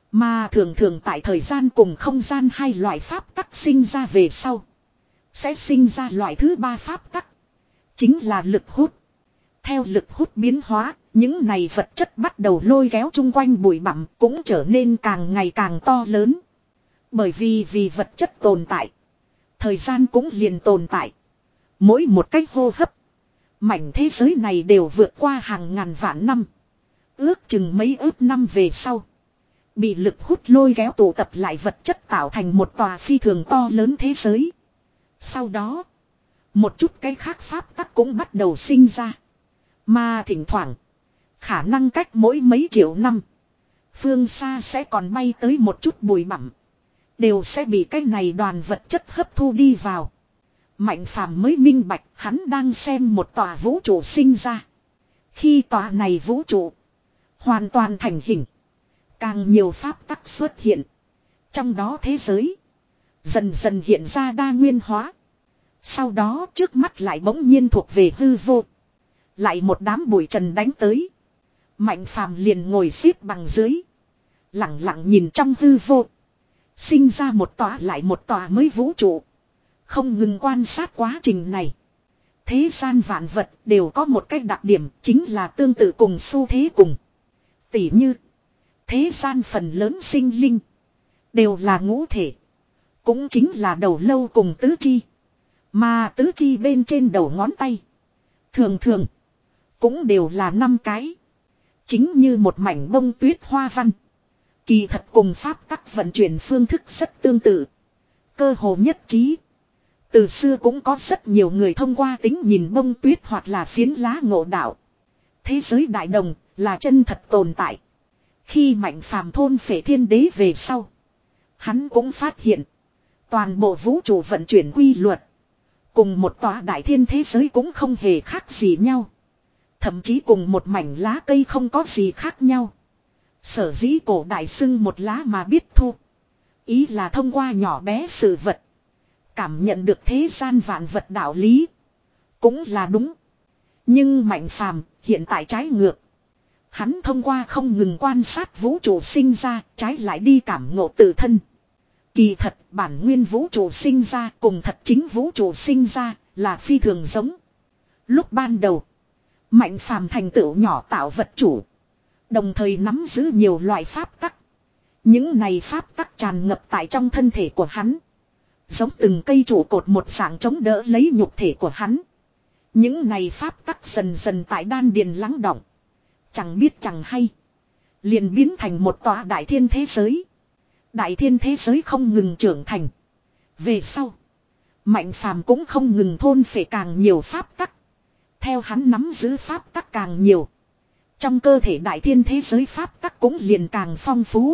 Mà thường thường tại thời gian cùng không gian hai loại pháp tắc sinh ra về sau, sẽ sinh ra loại thứ ba pháp tắc, chính là lực hút. Theo lực hút biến hóa, những này vật chất bắt đầu lôi kéo chung quanh bụi bặm cũng trở nên càng ngày càng to lớn. Bởi vì vì vật chất tồn tại, thời gian cũng liền tồn tại. Mỗi một cách hô hấp, mảnh thế giới này đều vượt qua hàng ngàn vạn năm. Ước chừng mấy ước năm về sau, bị lực hút lôi kéo tụ tập lại vật chất tạo thành một tòa phi thường to lớn thế giới. Sau đó, một chút cái khác pháp tắc cũng bắt đầu sinh ra. Mà thỉnh thoảng, khả năng cách mỗi mấy triệu năm, phương xa sẽ còn bay tới một chút bụi bặm, đều sẽ bị cái này đoàn vật chất hấp thu đi vào. Mạnh Phàm mới minh bạch hắn đang xem một tòa vũ trụ sinh ra. Khi tòa này vũ trụ hoàn toàn thành hình, càng nhiều pháp tắc xuất hiện. Trong đó thế giới dần dần hiện ra đa nguyên hóa. Sau đó trước mắt lại bỗng nhiên thuộc về hư vô. Lại một đám bụi trần đánh tới. Mạnh Phàm liền ngồi xếp bằng dưới, lặng lặng nhìn trong hư vô. Sinh ra một tòa lại một tòa mới vũ trụ. Không ngừng quan sát quá trình này. Thế gian vạn vật đều có một cái đặc điểm, chính là tương tự cùng xu thế cùng. Tỉ như, thế gian phần lớn sinh linh đều là ngũ thể. Cũng chính là đầu lâu cùng tứ chi. Mà tứ chi bên trên đầu ngón tay, thường thường cũng đều là năm cái. Chính như một mảnh bông tuyết hoa văn. Kỳ thật cùng pháp tắc vận chuyển phương thức rất tương tự. Cơ hồ nhất trí. Từ xưa cũng có rất nhiều người thông qua tính nhìn bông tuyết hoặc là phiến lá ngộ đạo. Thế giới đại đồng là chân thật tồn tại. Khi Mạnh Phàm thôn phệ thiên đế về sau, hắn cũng phát hiện toàn bộ vũ trụ vận chuyển quy luật cùng một tòa đại thiên thế giới cũng không hề khác gì nhau. Thậm chí cùng một mảnh lá cây không có gì khác nhau. Sở dĩ cổ đại xưng một lá mà biết thu, ý là thông qua nhỏ bé sự vật cảm nhận được thế gian vạn vật đạo lý. Cũng là đúng. Nhưng Mạnh Phàm hiện tại trái ngược. Hắn thông qua không ngừng quan sát vũ trụ sinh ra, trái lại đi cảm ngộ tự thân. Kỳ thật bản nguyên vũ trụ sinh ra cùng thật chính vũ trụ sinh ra là phi thường giống. Lúc ban đầu, Mạnh Phàm thành tựu nhỏ tạo vật chủ, đồng thời nắm giữ nhiều loại pháp tắc. Những này pháp tắc tràn ngập tại trong thân thể của hắn, giống từng cây trụ cột một dạng chống đỡ lấy nhục thể của hắn. Những này pháp tắc dần dần tại đan điền lắng đọng. Chẳng biết chẳng hay, liền biến thành một tòa đại thiên thế giới. Đại thiên thế giới không ngừng trưởng thành. Về sau, Mạnh Phàm cũng không ngừng thôn phệ càng nhiều pháp tắc. Theo hắn nắm giữ pháp tắc càng nhiều, Trong cơ thể đại thiên thế giới pháp tắc cũng liền càng phong phú.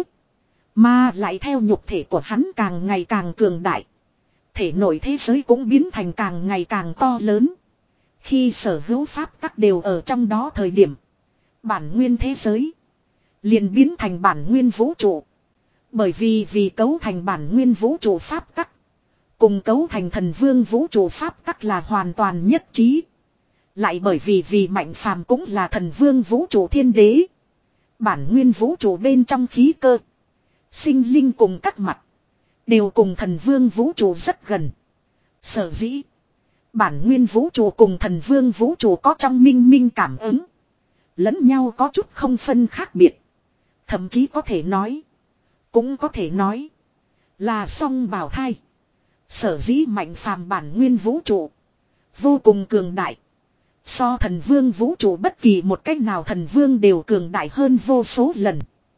Mà lại theo nhục thể của hắn càng ngày càng cường đại. Thể nội thế giới cũng biến thành càng ngày càng to lớn. Khi sở hữu pháp tắc đều ở trong đó thời điểm. Bản nguyên thế giới liền biến thành bản nguyên vũ trụ. Bởi vì vì cấu thành bản nguyên vũ trụ pháp tắc. Cùng cấu thành thần vương vũ trụ pháp tắc là hoàn toàn nhất trí. Lại bởi vì vì Mạnh Phàm cũng là thần vương vũ trụ thiên đế. Bản nguyên vũ trụ bên trong khí cơ. Sinh linh cùng các mặt. Đều cùng thần vương vũ trụ rất gần. Sở dĩ. Bản nguyên vũ trụ cùng thần vương vũ trụ có trong minh minh cảm ứng. Lẫn nhau có chút không phân khác biệt. Thậm chí có thể nói. Cũng có thể nói. Là song bào thai. Sở dĩ Mạnh Phàm bản nguyên vũ trụ. Vô cùng cường đại. So thần vương vũ trụ bất kỳ một cách nào thần vương đều cường đại hơn vô số lần.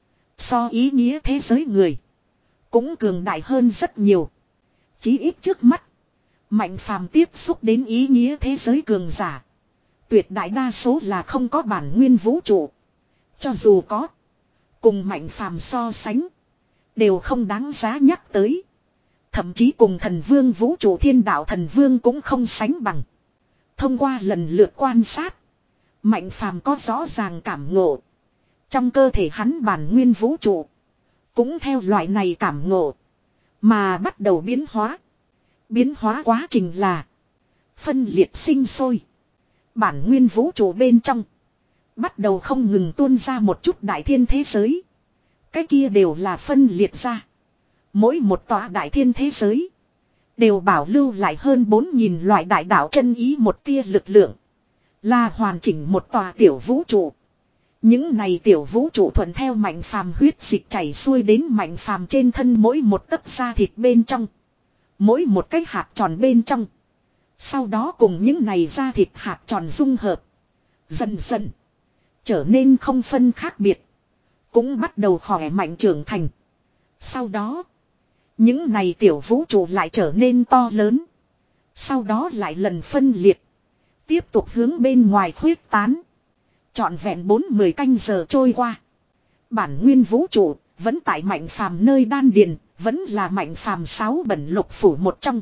So ý nghĩa thế giới người. Cũng cường đại hơn rất nhiều. Chí ít trước mắt. Mạnh Phàm tiếp xúc đến ý nghĩa thế giới cường giả. Tuyệt đại đa số là không có bản nguyên vũ trụ. Cho dù có. Cùng Mạnh Phàm so sánh. Đều không đáng giá nhắc tới. Thậm chí cùng thần vương vũ trụ thiên đạo thần vương cũng không sánh bằng. Thông qua lần lượt quan sát. Mạnh Phàm có rõ ràng cảm ngộ. Trong cơ thể hắn bản nguyên vũ trụ. Cũng theo loại này cảm ngộ. Mà bắt đầu biến hóa. Biến hóa quá trình là. Phân liệt sinh sôi. Bản nguyên vũ trụ bên trong. Bắt đầu không ngừng tuôn ra một chút đại thiên thế giới. Cái kia đều là phân liệt ra. Mỗi một tòa đại thiên thế giới. Đều bảo lưu lại hơn bốn nghìn loại đại đạo chân ý một tia lực lượng. Là hoàn chỉnh một tòa tiểu vũ trụ. Những này tiểu vũ trụ thuận theo Mạnh Phàm huyết dịch chảy xuôi đến Mạnh Phàm trên thân mỗi một tấc da thịt bên trong. Mỗi một cái hạt tròn bên trong. Sau đó cùng những này da thịt hạt tròn dung hợp. Dần dần. Trở nên không phân khác biệt. Cũng bắt đầu khỏe mạnh trưởng thành. Sau đó. Những này tiểu vũ trụ lại trở nên to lớn. Sau đó lại lần phân liệt. Tiếp tục hướng bên ngoài khuyết tán. Trọn vẹn bốn mươi canh giờ trôi qua. Bản nguyên vũ trụ vẫn tại Mạnh Phàm nơi đan điền. Vẫn là Mạnh Phàm sáu bẩn lục phủ một trong.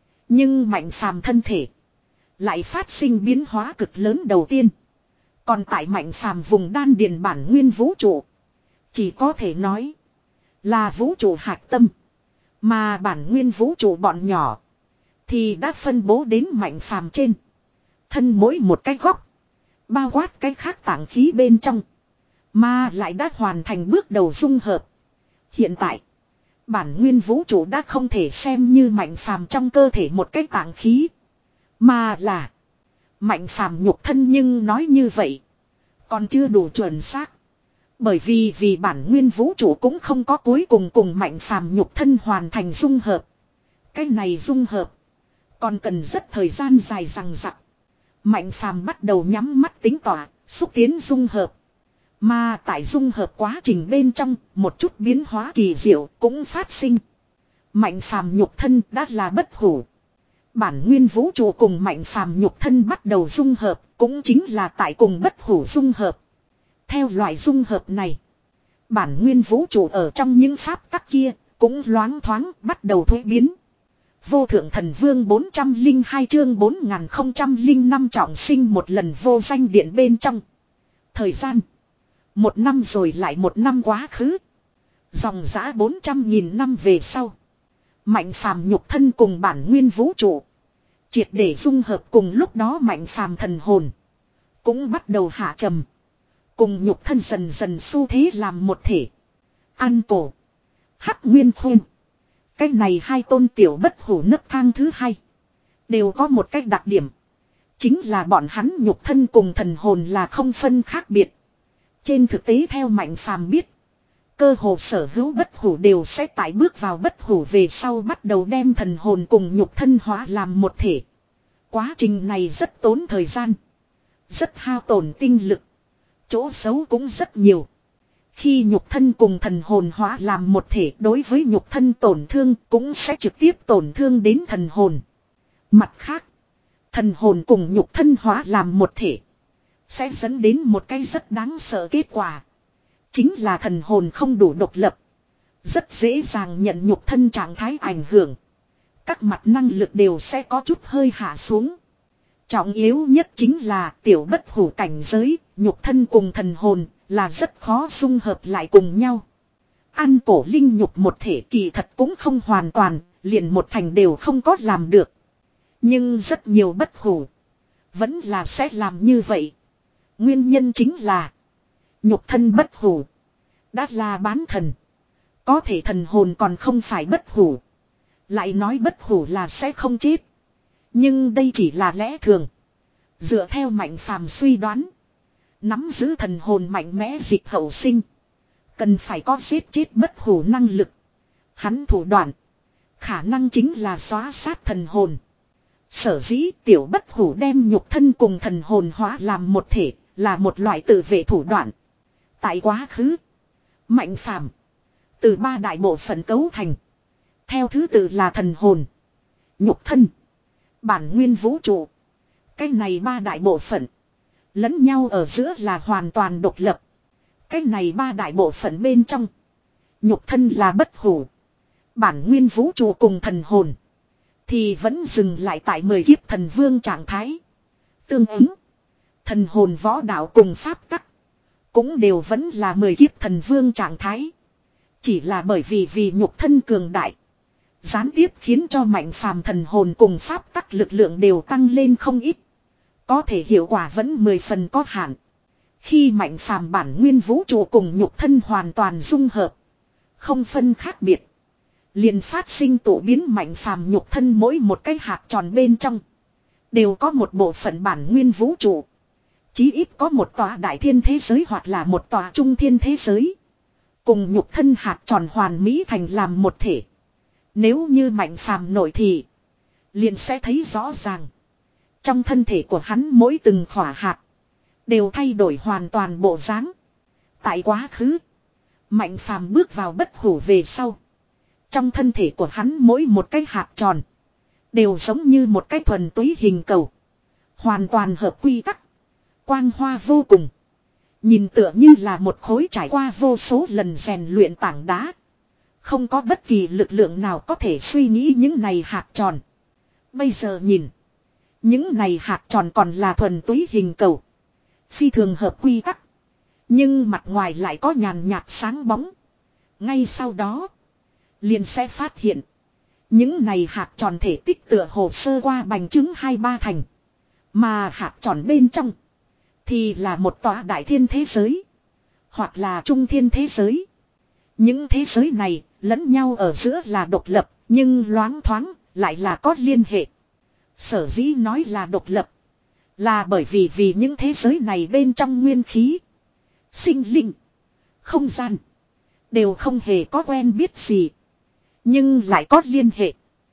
Nhưng Mạnh Phàm thân thể. Lại phát sinh biến hóa cực lớn đầu tiên. Còn tại Mạnh Phàm vùng đan điền bản nguyên vũ trụ. Chỉ có thể nói. Là vũ trụ hạch tâm. Mà bản nguyên vũ trụ bọn nhỏ. Thì đã phân bố đến Mạnh Phàm trên. Thân mỗi một cái góc. Bao quát cái khác tạng khí bên trong. Mà lại đã hoàn thành bước đầu dung hợp. Hiện tại. Bản nguyên vũ trụ đã không thể xem như Mạnh Phàm trong cơ thể một cái tạng khí. Mà là. Mạnh Phàm nhục thân nhưng nói như vậy. Còn chưa đủ chuẩn xác. Bởi vì vì bản nguyên vũ trụ cũng không có cuối cùng cùng Mạnh Phàm nhục thân hoàn thành dung hợp. Cái này dung hợp. Còn cần rất thời gian dài dằng dặc. Mạnh Phàm bắt đầu nhắm mắt tính tỏa, xúc tiến dung hợp. Mà tại dung hợp quá trình bên trong, một chút biến hóa kỳ diệu cũng phát sinh. Mạnh Phàm nhục thân đã là bất hủ. Bản nguyên vũ trụ cùng Mạnh Phàm nhục thân bắt đầu dung hợp, cũng chính là tại cùng bất hủ dung hợp. Theo loại dung hợp này, bản nguyên vũ trụ ở trong những pháp tắc kia cũng loáng thoáng bắt đầu thuế biến. Vô thượng thần vương bốn trăm lẻ hai chương bốn nghìn không trăm lẻ năm trọng sinh một lần vô danh điện bên trong. Thời gian. Một năm rồi lại một năm quá khứ. Dòng giã bốn trăm nghìn năm về sau. Mạnh Phàm nhục thân cùng bản nguyên vũ trụ. Triệt để dung hợp cùng lúc đó Mạnh Phàm thần hồn. Cũng bắt đầu hạ trầm. Cùng nhục thân dần dần xu thế làm một thể. An cổ. Hắc nguyên khuyên. Cách này hai tôn tiểu bất hủ nấc thang thứ hai. Đều có một cách đặc điểm. Chính là bọn hắn nhục thân cùng thần hồn là không phân khác biệt. Trên thực tế theo Mạnh Phàm biết. Cơ hồ sở hữu bất hủ đều sẽ tại bước vào bất hủ về sau bắt đầu đem thần hồn cùng nhục thân hóa làm một thể. Quá trình này rất tốn thời gian. Rất hao tổn tinh lực. Chỗ xấu cũng rất nhiều. Khi nhục thân cùng thần hồn hóa làm một thể đối với nhục thân tổn thương cũng sẽ trực tiếp tổn thương đến thần hồn. Mặt khác, thần hồn cùng nhục thân hóa làm một thể. sẽ dẫn đến một cái rất đáng sợ kết quả. Chính là thần hồn không đủ độc lập. Rất dễ dàng nhận nhục thân trạng thái ảnh hưởng. Các mặt năng lực đều sẽ có chút hơi hạ xuống. Trọng yếu nhất chính là tiểu bất hủ cảnh giới, nhục thân cùng thần hồn là rất khó dung hợp lại cùng nhau. Ăn cổ linh nhục một thể kỳ thật cũng không hoàn toàn, liền một thành đều không có làm được. Nhưng rất nhiều bất hủ vẫn là sẽ làm như vậy. Nguyên nhân chính là nhục thân bất hủ đã là bán thần. Có thể thần hồn còn không phải bất hủ. Lại nói bất hủ là sẽ không chết. Nhưng đây chỉ là lẽ thường. Dựa theo Mạnh Phàm suy đoán, nắm giữ thần hồn mạnh mẽ dịch hậu sinh, cần phải có giết chết bất hủ năng lực. Hắn thủ đoạn khả năng chính là xóa sát thần hồn. Sở dĩ tiểu bất hủ đem nhục thân cùng thần hồn hóa làm một thể, là một loại tự vệ thủ đoạn. Tại quá khứ, Mạnh Phàm từ ba đại bộ phận cấu thành. Theo thứ tự là thần hồn, nhục thân, bản nguyên vũ trụ. Cái này ba đại bộ phận lẫn nhau ở giữa là hoàn toàn độc lập. Cái này ba đại bộ phận bên trong, nhục thân là bất hủ, bản nguyên vũ trụ cùng thần hồn thì vẫn dừng lại tại mười kiếp thần vương trạng thái. Tương ứng, thần hồn võ đạo cùng pháp tắc cũng đều vẫn là mười kiếp thần vương trạng thái. Chỉ là bởi vì vì nhục thân cường đại, gián tiếp khiến cho Mạnh Phàm thần hồn cùng pháp tắc lực lượng đều tăng lên không ít. Có thể hiệu quả vẫn mười phần có hạn. Khi Mạnh Phàm bản nguyên vũ trụ cùng nhục thân hoàn toàn dung hợp, không phân khác biệt, liền phát sinh tụ biến. Mạnh Phàm nhục thân mỗi một cái hạt tròn bên trong đều có một bộ phận bản nguyên vũ trụ. Chí ít có một tòa đại thiên thế giới hoặc là một tòa trung thiên thế giới, cùng nhục thân hạt tròn hoàn mỹ thành làm một thể. Nếu như Mạnh Phàm nội thị, liền sẽ thấy rõ ràng, trong thân thể của hắn mỗi từng khỏa hạt đều thay đổi hoàn toàn bộ dáng. Tại quá khứ, Mạnh Phàm bước vào bất hủ về sau, trong thân thể của hắn mỗi một cái hạt tròn đều giống như một cái thuần túy hình cầu, hoàn toàn hợp quy tắc, quang hoa vô cùng. Nhìn tựa như là một khối trải qua vô số lần rèn luyện tảng đá. Không có bất kỳ lực lượng nào có thể suy nghĩ những này hạt tròn. Bây giờ nhìn, những này hạt tròn còn là thuần túy hình cầu, phi thường hợp quy tắc, nhưng mặt ngoài lại có nhàn nhạt sáng bóng. Ngay sau đó, liền sẽ phát hiện, những này hạt tròn thể tích tựa hồ sơ qua bành trứng hai ba thành. Mà hạt tròn bên trong thì là một tòa đại thiên thế giới, hoặc là trung thiên thế giới. Những thế giới này lẫn nhau ở giữa là độc lập, nhưng loáng thoáng lại là có liên hệ. Sở dĩ nói là độc lập, là bởi vì vì những thế giới này bên trong nguyên khí, sinh linh, không gian đều không hề có quen biết gì, nhưng lại có liên hệ.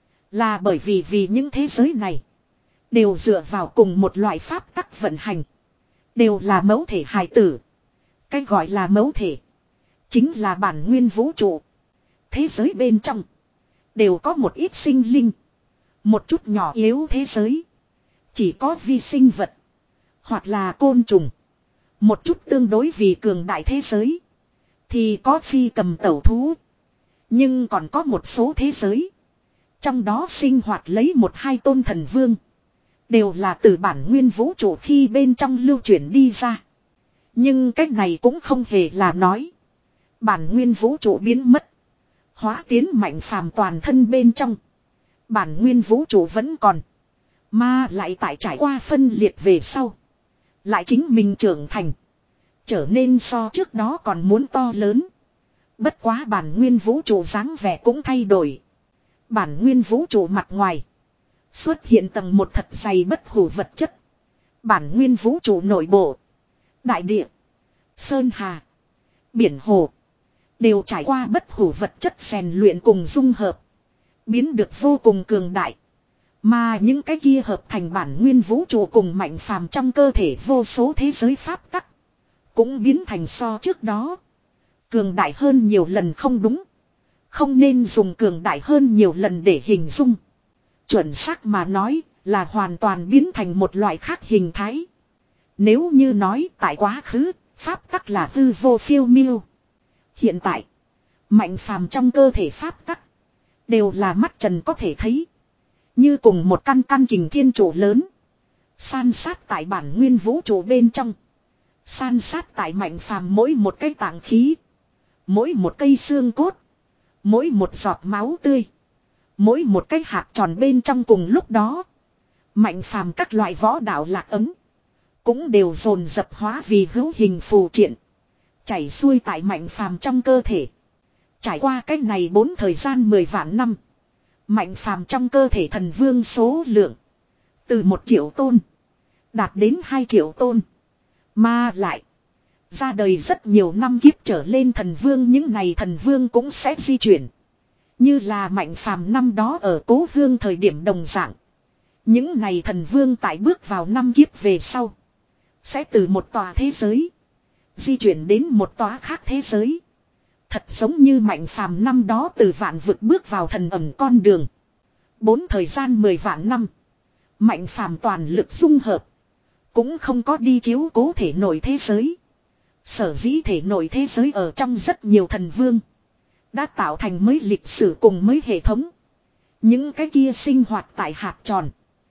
Là bởi vì vì những thế giới này đều dựa vào cùng một loại pháp tắc vận hành, đều là mẫu thể hài tử. Cái gọi là mẫu thể chính là bản nguyên vũ trụ. Thế giới bên trong đều có một ít sinh linh, một chút nhỏ yếu thế giới chỉ có vi sinh vật hoặc là côn trùng. Một chút tương đối vì cường đại thế giới thì có phi cầm tẩu thú. Nhưng còn có một số thế giới, trong đó sinh hoạt lấy một hai tôn thần vương, đều là từ bản nguyên vũ trụ khi bên trong lưu chuyển đi ra. Nhưng cách này cũng không hề là nói bản nguyên vũ trụ biến mất, hóa tiến Mạnh Phàm toàn thân bên trong. Bản nguyên vũ trụ vẫn còn, mà lại tại trải qua phân liệt về sau, lại chính mình trưởng thành, trở nên so trước đó còn muốn to lớn. Bất quá bản nguyên vũ trụ dáng vẻ cũng thay đổi. Bản nguyên vũ trụ mặt ngoài xuất hiện tầng một thật dày bất hủ vật chất. Bản nguyên vũ trụ nội bộ, đại địa, sơn hà, biển hồ đều trải qua bất hủ vật chất rèn luyện cùng dung hợp, biến được vô cùng cường đại. Mà những cái kia hợp thành bản nguyên vũ trụ cùng Mạnh Phàm trong cơ thể vô số thế giới pháp tắc, cũng biến thành so trước đó cường đại hơn nhiều lần. Không đúng, không nên dùng cường đại hơn nhiều lần để hình dung. Chuẩn xác mà nói là hoàn toàn biến thành một loại khác hình thái. Nếu như nói tại quá khứ, pháp tắc là hư vô phiêu miêu. Hiện tại, mạnh phàm trong cơ thể pháp tắc đều là mắt trần có thể thấy. Như cùng một căn căn kình thiên trụ lớn. San sát tại bản nguyên vũ trụ bên trong. San sát tại mạnh phàm mỗi một cái tạng khí. Mỗi một cây xương cốt. Mỗi một giọt máu tươi. Mỗi một cái hạt tròn bên trong cùng lúc đó. Mạnh phàm các loại võ đạo lạc ấm. Cũng đều dồn dập hóa vì hữu hình phù triện. Chảy xuôi tại mạnh phàm trong cơ thể. Trải qua cách này bốn thời gian mười vạn năm. Mạnh phàm trong cơ thể thần vương số lượng. Từ một triệu tôn. Đạt đến hai triệu tôn. Mà lại. Ra đời rất nhiều năm kiếp trở lên thần vương. Những này thần vương cũng sẽ di chuyển. Như là mạnh phàm năm đó ở cố hương thời điểm đồng dạng. Những này thần vương tại bước vào năm kiếp về sau. Sẽ từ một tòa thế giới. Di chuyển đến một tòa khác thế giới. Thật giống như mạnh phàm năm đó từ vạn vực bước vào thần ẩm con đường. Bốn thời gian mười vạn năm. Mạnh phàm toàn lực dung hợp. Cũng không có đi chiếu cố thể nội thế giới. Sở dĩ thể nội thế giới ở trong rất nhiều thần vương. Đã tạo thành mới lịch sử cùng mới hệ thống. Những cái kia sinh hoạt tại hạt tròn.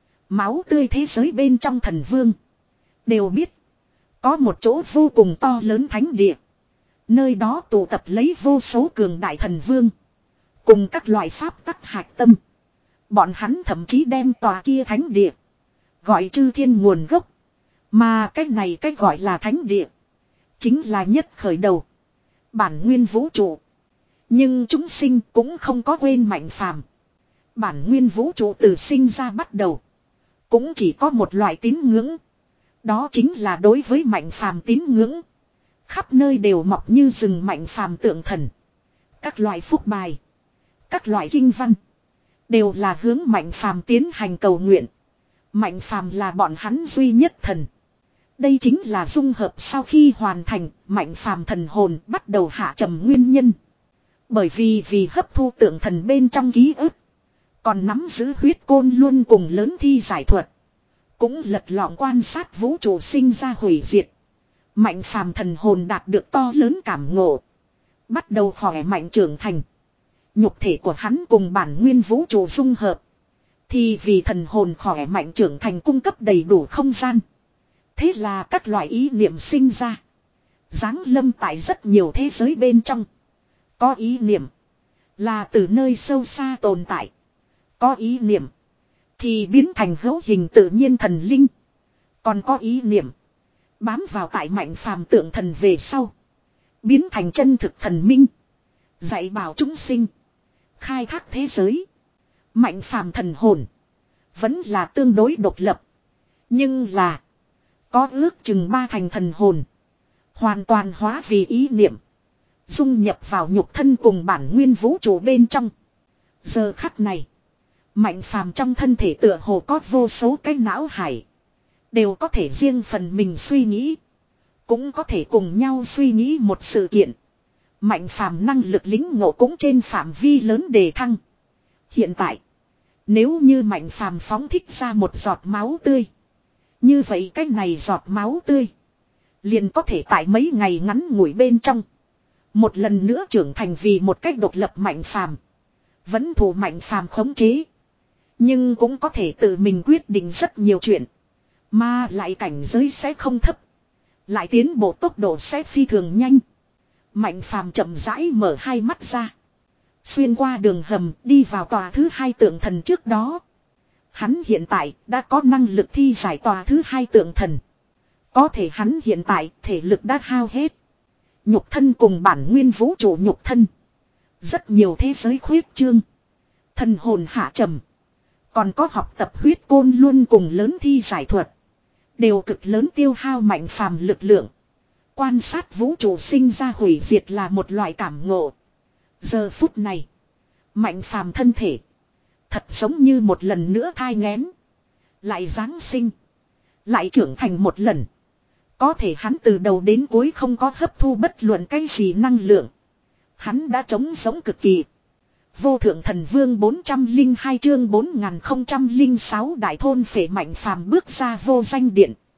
Máu tươi thế giới bên trong thần vương. Đều biết. Có một chỗ vô cùng to lớn thánh địa. Nơi đó tụ tập lấy vô số cường đại thần vương. Cùng các loại pháp tắc hạch tâm. Bọn hắn thậm chí đem tòa kia thánh địa. Gọi chư thiên nguồn gốc. Mà cái này cái gọi là thánh địa. Chính là nhất khởi đầu. Bản nguyên vũ trụ. Nhưng chúng sinh cũng không có quên mạnh phàm. Bản nguyên vũ trụ từ sinh ra bắt đầu. Cũng chỉ có một loại tín ngưỡng. Đó chính là đối với mạnh phàm tín ngưỡng. Khắp nơi đều mọc như rừng mạnh phàm tượng thần. Các loại phúc bài. Các loại kinh văn. Đều là hướng mạnh phàm tiến hành cầu nguyện. Mạnh phàm là bọn hắn duy nhất thần. Đây chính là dung hợp sau khi hoàn thành. Mạnh phàm thần hồn bắt đầu hạ trầm nguyên nhân. Bởi vì vì hấp thu tượng thần bên trong ký ức. Còn nắm giữ huyết côn luôn cùng lớn thi giải thuật. Cũng lật lọng quan sát vũ trụ sinh ra hủy diệt. Mạnh phàm thần hồn đạt được to lớn cảm ngộ. Bắt đầu khỏe mạnh trưởng thành. Nhục thể của hắn cùng bản nguyên vũ trụ dung hợp. Thì vì thần hồn khỏe mạnh trưởng thành cung cấp đầy đủ không gian. Thế là các loại ý niệm sinh ra. Giáng lâm tại rất nhiều thế giới bên trong. Có ý niệm. Là từ nơi sâu xa tồn tại. Có ý niệm. Thì biến thành hữu hình tự nhiên thần linh. Còn có ý niệm. Bám vào tại mạnh phàm tượng thần về sau. Biến thành chân thực thần minh. Dạy bảo chúng sinh. Khai thác thế giới. Mạnh phàm thần hồn. Vẫn là tương đối độc lập. Nhưng là. Có ước chừng ba thành thần hồn. Hoàn toàn hóa vì ý niệm. Dung nhập vào nhục thân cùng bản nguyên vũ trụ bên trong. Giờ khắc này. Mạnh phàm trong thân thể tựa hồ có vô số cái não hải. Đều có thể riêng phần mình suy nghĩ. Cũng có thể cùng nhau suy nghĩ một sự kiện. Mạnh phàm năng lực lính ngộ cũng trên phạm vi lớn đề thăng. Hiện tại. Nếu như mạnh phàm phóng thích ra một giọt máu tươi. Như vậy cái này giọt máu tươi. Liền có thể tại mấy ngày ngắn ngủi bên trong. Một lần nữa trưởng thành vì một cách độc lập mạnh phàm. Vẫn thủ mạnh phàm khống chế. Nhưng cũng có thể tự mình quyết định rất nhiều chuyện. Mà lại cảnh giới sẽ không thấp. Lại tiến bộ tốc độ sẽ phi thường nhanh. Mạnh phàm chậm rãi mở hai mắt ra. Xuyên qua đường hầm đi vào tòa thứ hai tượng thần trước đó. Hắn hiện tại đã có năng lực thi giải tòa thứ hai tượng thần. Có thể hắn hiện tại thể lực đã hao hết. Nhục thân cùng bản nguyên vũ trụ nhục thân. Rất nhiều thế giới khuyết trương. Thần hồn hạ trầm. Còn có học tập huyết côn luôn cùng lớn thi giải thuật. Đều cực lớn tiêu hao mạnh phàm lực lượng. Quan sát vũ trụ sinh ra hủy diệt là một loại cảm ngộ. Giờ phút này. Mạnh phàm thân thể. Thật giống như một lần nữa thai nghén. Lại giáng sinh. Lại trưởng thành một lần. Có thể hắn từ đầu đến cuối không có hấp thu bất luận cái gì năng lượng. Hắn đã trống sống cực kỳ. Vô thượng thần vương bốn trăm lẻ hai chương bốn nghìn không trăm lẻ sáu đại thôn phệ mạnh phàm bước ra vô danh điện.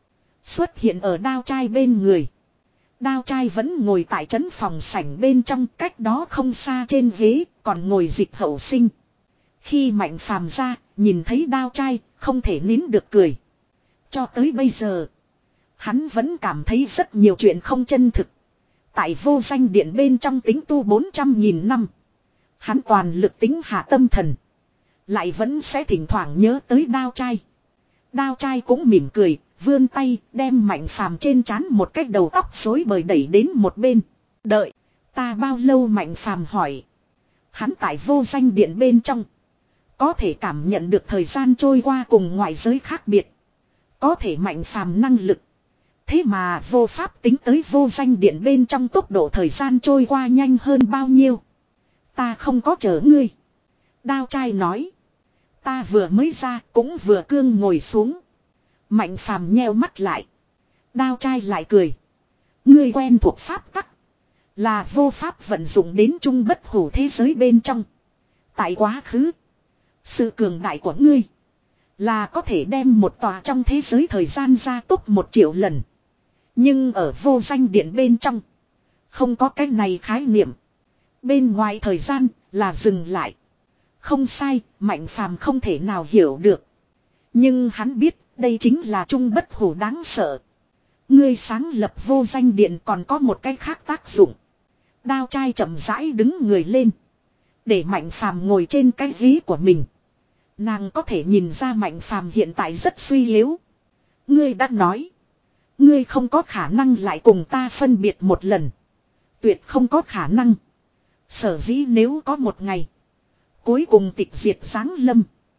xuất hiện ở đao trai bên người. Đao trai vẫn ngồi tại trấn phòng sảnh bên trong, cách đó không xa trên ghế, còn ngồi Dịch Hậu Sinh. Khi Mạnh Phàm ra, nhìn thấy đao trai, không thể nín được cười. Cho tới bây giờ, hắn vẫn cảm thấy rất nhiều chuyện không chân thực. Tại vô danh điện bên trong tính tu bốn trăm nghìn năm. Hắn toàn lực tính hạ tâm thần. Lại vẫn sẽ thỉnh thoảng nhớ tới đao trai. Đao trai cũng mỉm cười, vươn tay, đem Mạnh Phàm trên trán một cái đầu tóc rối bời đẩy đến một bên. Đợi, ta bao lâu? Mạnh Phàm hỏi. Hắn tại vô danh điện bên trong. Có thể cảm nhận được thời gian trôi qua cùng ngoại giới khác biệt. Có thể Mạnh Phàm năng lực. Thế mà vô pháp tính tới vô danh điện bên trong tốc độ thời gian trôi qua nhanh hơn bao nhiêu. Ta không có chở ngươi. Đao trai nói. Ta vừa mới ra cũng vừa cương ngồi xuống. Mạnh Phàm nheo mắt lại. Đao trai lại cười. Ngươi quen thuộc pháp tắc. Là vô pháp vận dụng đến trung bất hủ thế giới bên trong. Tại quá khứ. Sự cường đại của ngươi. Là có thể đem một tòa trong thế giới thời gian gia tốc một triệu lần. Nhưng ở vô danh điện bên trong. Không có cái này khái niệm. Bên ngoài thời gian là dừng lại. Không sai, Mạnh Phàm không thể nào hiểu được. Nhưng hắn biết đây chính là trung bất hủ đáng sợ. Ngươi sáng lập vô danh điện còn có một cái khác tác dụng. Đao trai chậm rãi đứng người lên. Để Mạnh Phàm ngồi trên cái ghế của mình. Nàng có thể nhìn ra Mạnh Phàm hiện tại rất suy yếu. Ngươi đã nói. Ngươi không có khả năng lại cùng ta phân biệt một lần. Tuyệt không có khả năng. Sở dĩ nếu có một ngày. Cuối cùng tịch diệt giáng lâm.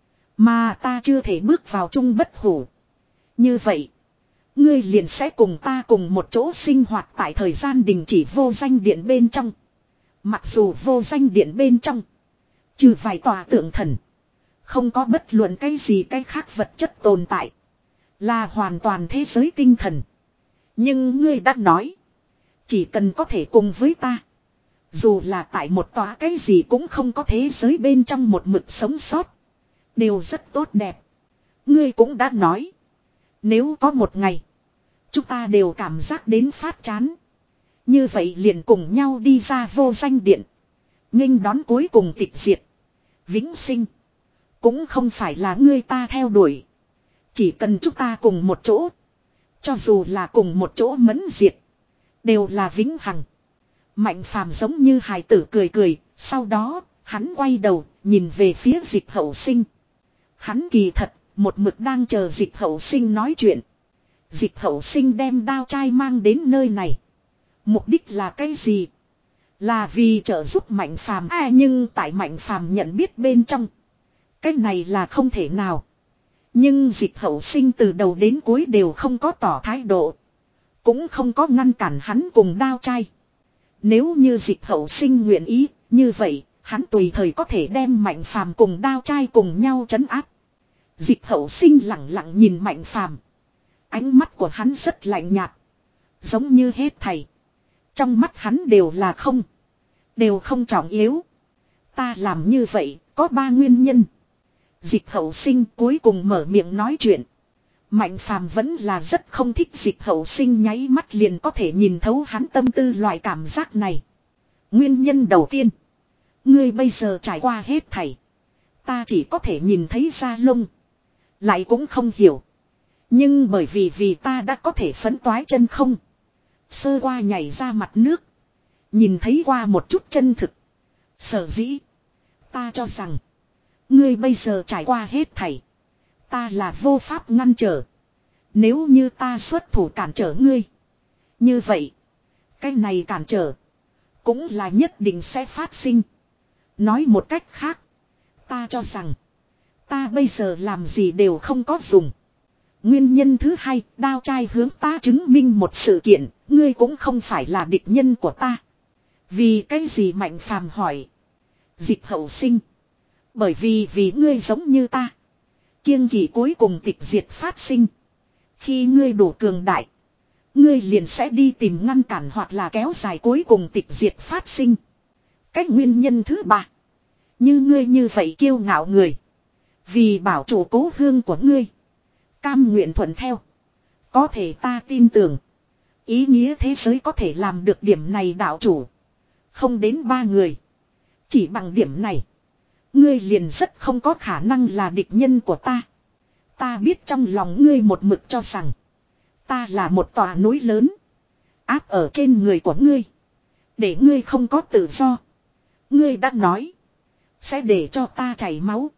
Mà ta chưa thể bước vào trung bất hủ. Như vậy. Ngươi liền sẽ cùng ta cùng một chỗ sinh hoạt tại thời gian đình chỉ vô danh điện bên trong. Mặc dù vô danh điện bên trong. Trừ vài tòa tượng thần. Không có bất luận cái gì cái khác vật chất tồn tại. Là hoàn toàn thế giới tinh thần. Nhưng ngươi đã nói. Chỉ cần có thể cùng với ta. Dù là tại một tòa cái gì cũng không có thế giới bên trong một mực sống sót. Đều rất tốt đẹp. Ngươi cũng đã nói. Nếu có một ngày. Chúng ta đều cảm giác đến phát chán. Như vậy liền cùng nhau đi ra vô danh điện. Nghênh đón cuối cùng tịch diệt. Vĩnh sinh. Cũng không phải là ngươi ta theo đuổi. Chỉ cần chúng ta cùng một chỗ. Cho dù là cùng một chỗ mẫn diệt. Đều là vĩnh hằng. Mạnh Phàm giống như hài tử cười cười. Sau đó hắn quay đầu nhìn về phía Dịch Hậu Sinh. Hắn kỳ thật một mực đang chờ Dịch Hậu Sinh nói chuyện. Dịch Hậu Sinh đem đao trai mang đến nơi này. Mục đích là cái gì? Là vì trợ giúp Mạnh Phàm à, nhưng tại Mạnh Phàm nhận biết bên trong. Cái này là không thể nào. Nhưng Dịch Hậu Sinh từ đầu đến cuối đều không có tỏ thái độ. Cũng không có ngăn cản hắn cùng đao trai. Nếu như Dịch Hậu Sinh nguyện ý, như vậy, hắn tùy thời có thể đem Mạnh Phàm cùng đao trai cùng nhau trấn áp. Dịch Hậu Sinh lặng lặng nhìn Mạnh Phàm. Ánh mắt của hắn rất lạnh nhạt. Giống như hết thảy. Trong mắt hắn đều là không. Đều không trọng yếu. Ta làm như vậy, có ba nguyên nhân. Dịch Hậu Sinh cuối cùng mở miệng nói chuyện. Mạnh Phàm vẫn là rất không thích Dịch Hậu Sinh nháy mắt liền có thể nhìn thấu hắn tâm tư loại cảm giác này. Nguyên nhân đầu tiên. Ngươi bây giờ trải qua hết thảy. Ta chỉ có thể nhìn thấy da lông. Lại cũng không hiểu. Nhưng bởi vì vì ta đã có thể phấn toái chân không. Sơ qua nhảy ra mặt nước. Nhìn thấy qua một chút chân thực. Sở dĩ. Ta cho rằng. Ngươi bây giờ trải qua hết thảy. Ta là vô pháp ngăn trở. Nếu như ta xuất thủ cản trở ngươi. Như vậy. Cái này cản trở. Cũng là nhất định sẽ phát sinh. Nói một cách khác. Ta cho rằng. Ta bây giờ làm gì đều không có dùng. Nguyên nhân thứ hai, đao trai hướng ta chứng minh một sự kiện, ngươi cũng không phải là địch nhân của ta. Vì cái gì? Mạnh Phàm hỏi. Dịch Hậu Sinh. Bởi vì vì ngươi giống như ta. Kiêng kỵ cuối cùng tịch diệt phát sinh. Khi ngươi đủ cường đại. Ngươi liền sẽ đi tìm ngăn cản hoặc là kéo dài cuối cùng tịch diệt phát sinh. Cách nguyên nhân thứ ba. Như ngươi như vậy kiêu ngạo người. Vì bảo chủ cố hương của ngươi. Cam nguyện thuận theo. Có thể ta tin tưởng. Ý nghĩa thế giới có thể làm được điểm này đạo chủ. Không đến ba người. Chỉ bằng điểm này. Ngươi liền rất không có khả năng là địch nhân của ta. Ta biết trong lòng ngươi một mực cho rằng. Ta là một tòa núi lớn. Áp ở trên người của ngươi. Để ngươi không có tự do. Ngươi đã nói. Sẽ để cho ta chảy máu.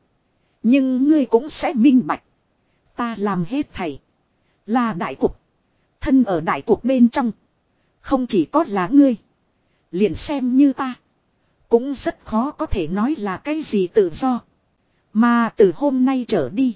Nhưng ngươi cũng sẽ minh bạch. Ta làm hết thảy. Là đại cục. Thân ở đại cục bên trong. Không chỉ có là ngươi. Liền xem như ta. Cũng rất khó có thể nói là cái gì tự do. Mà từ hôm nay trở đi.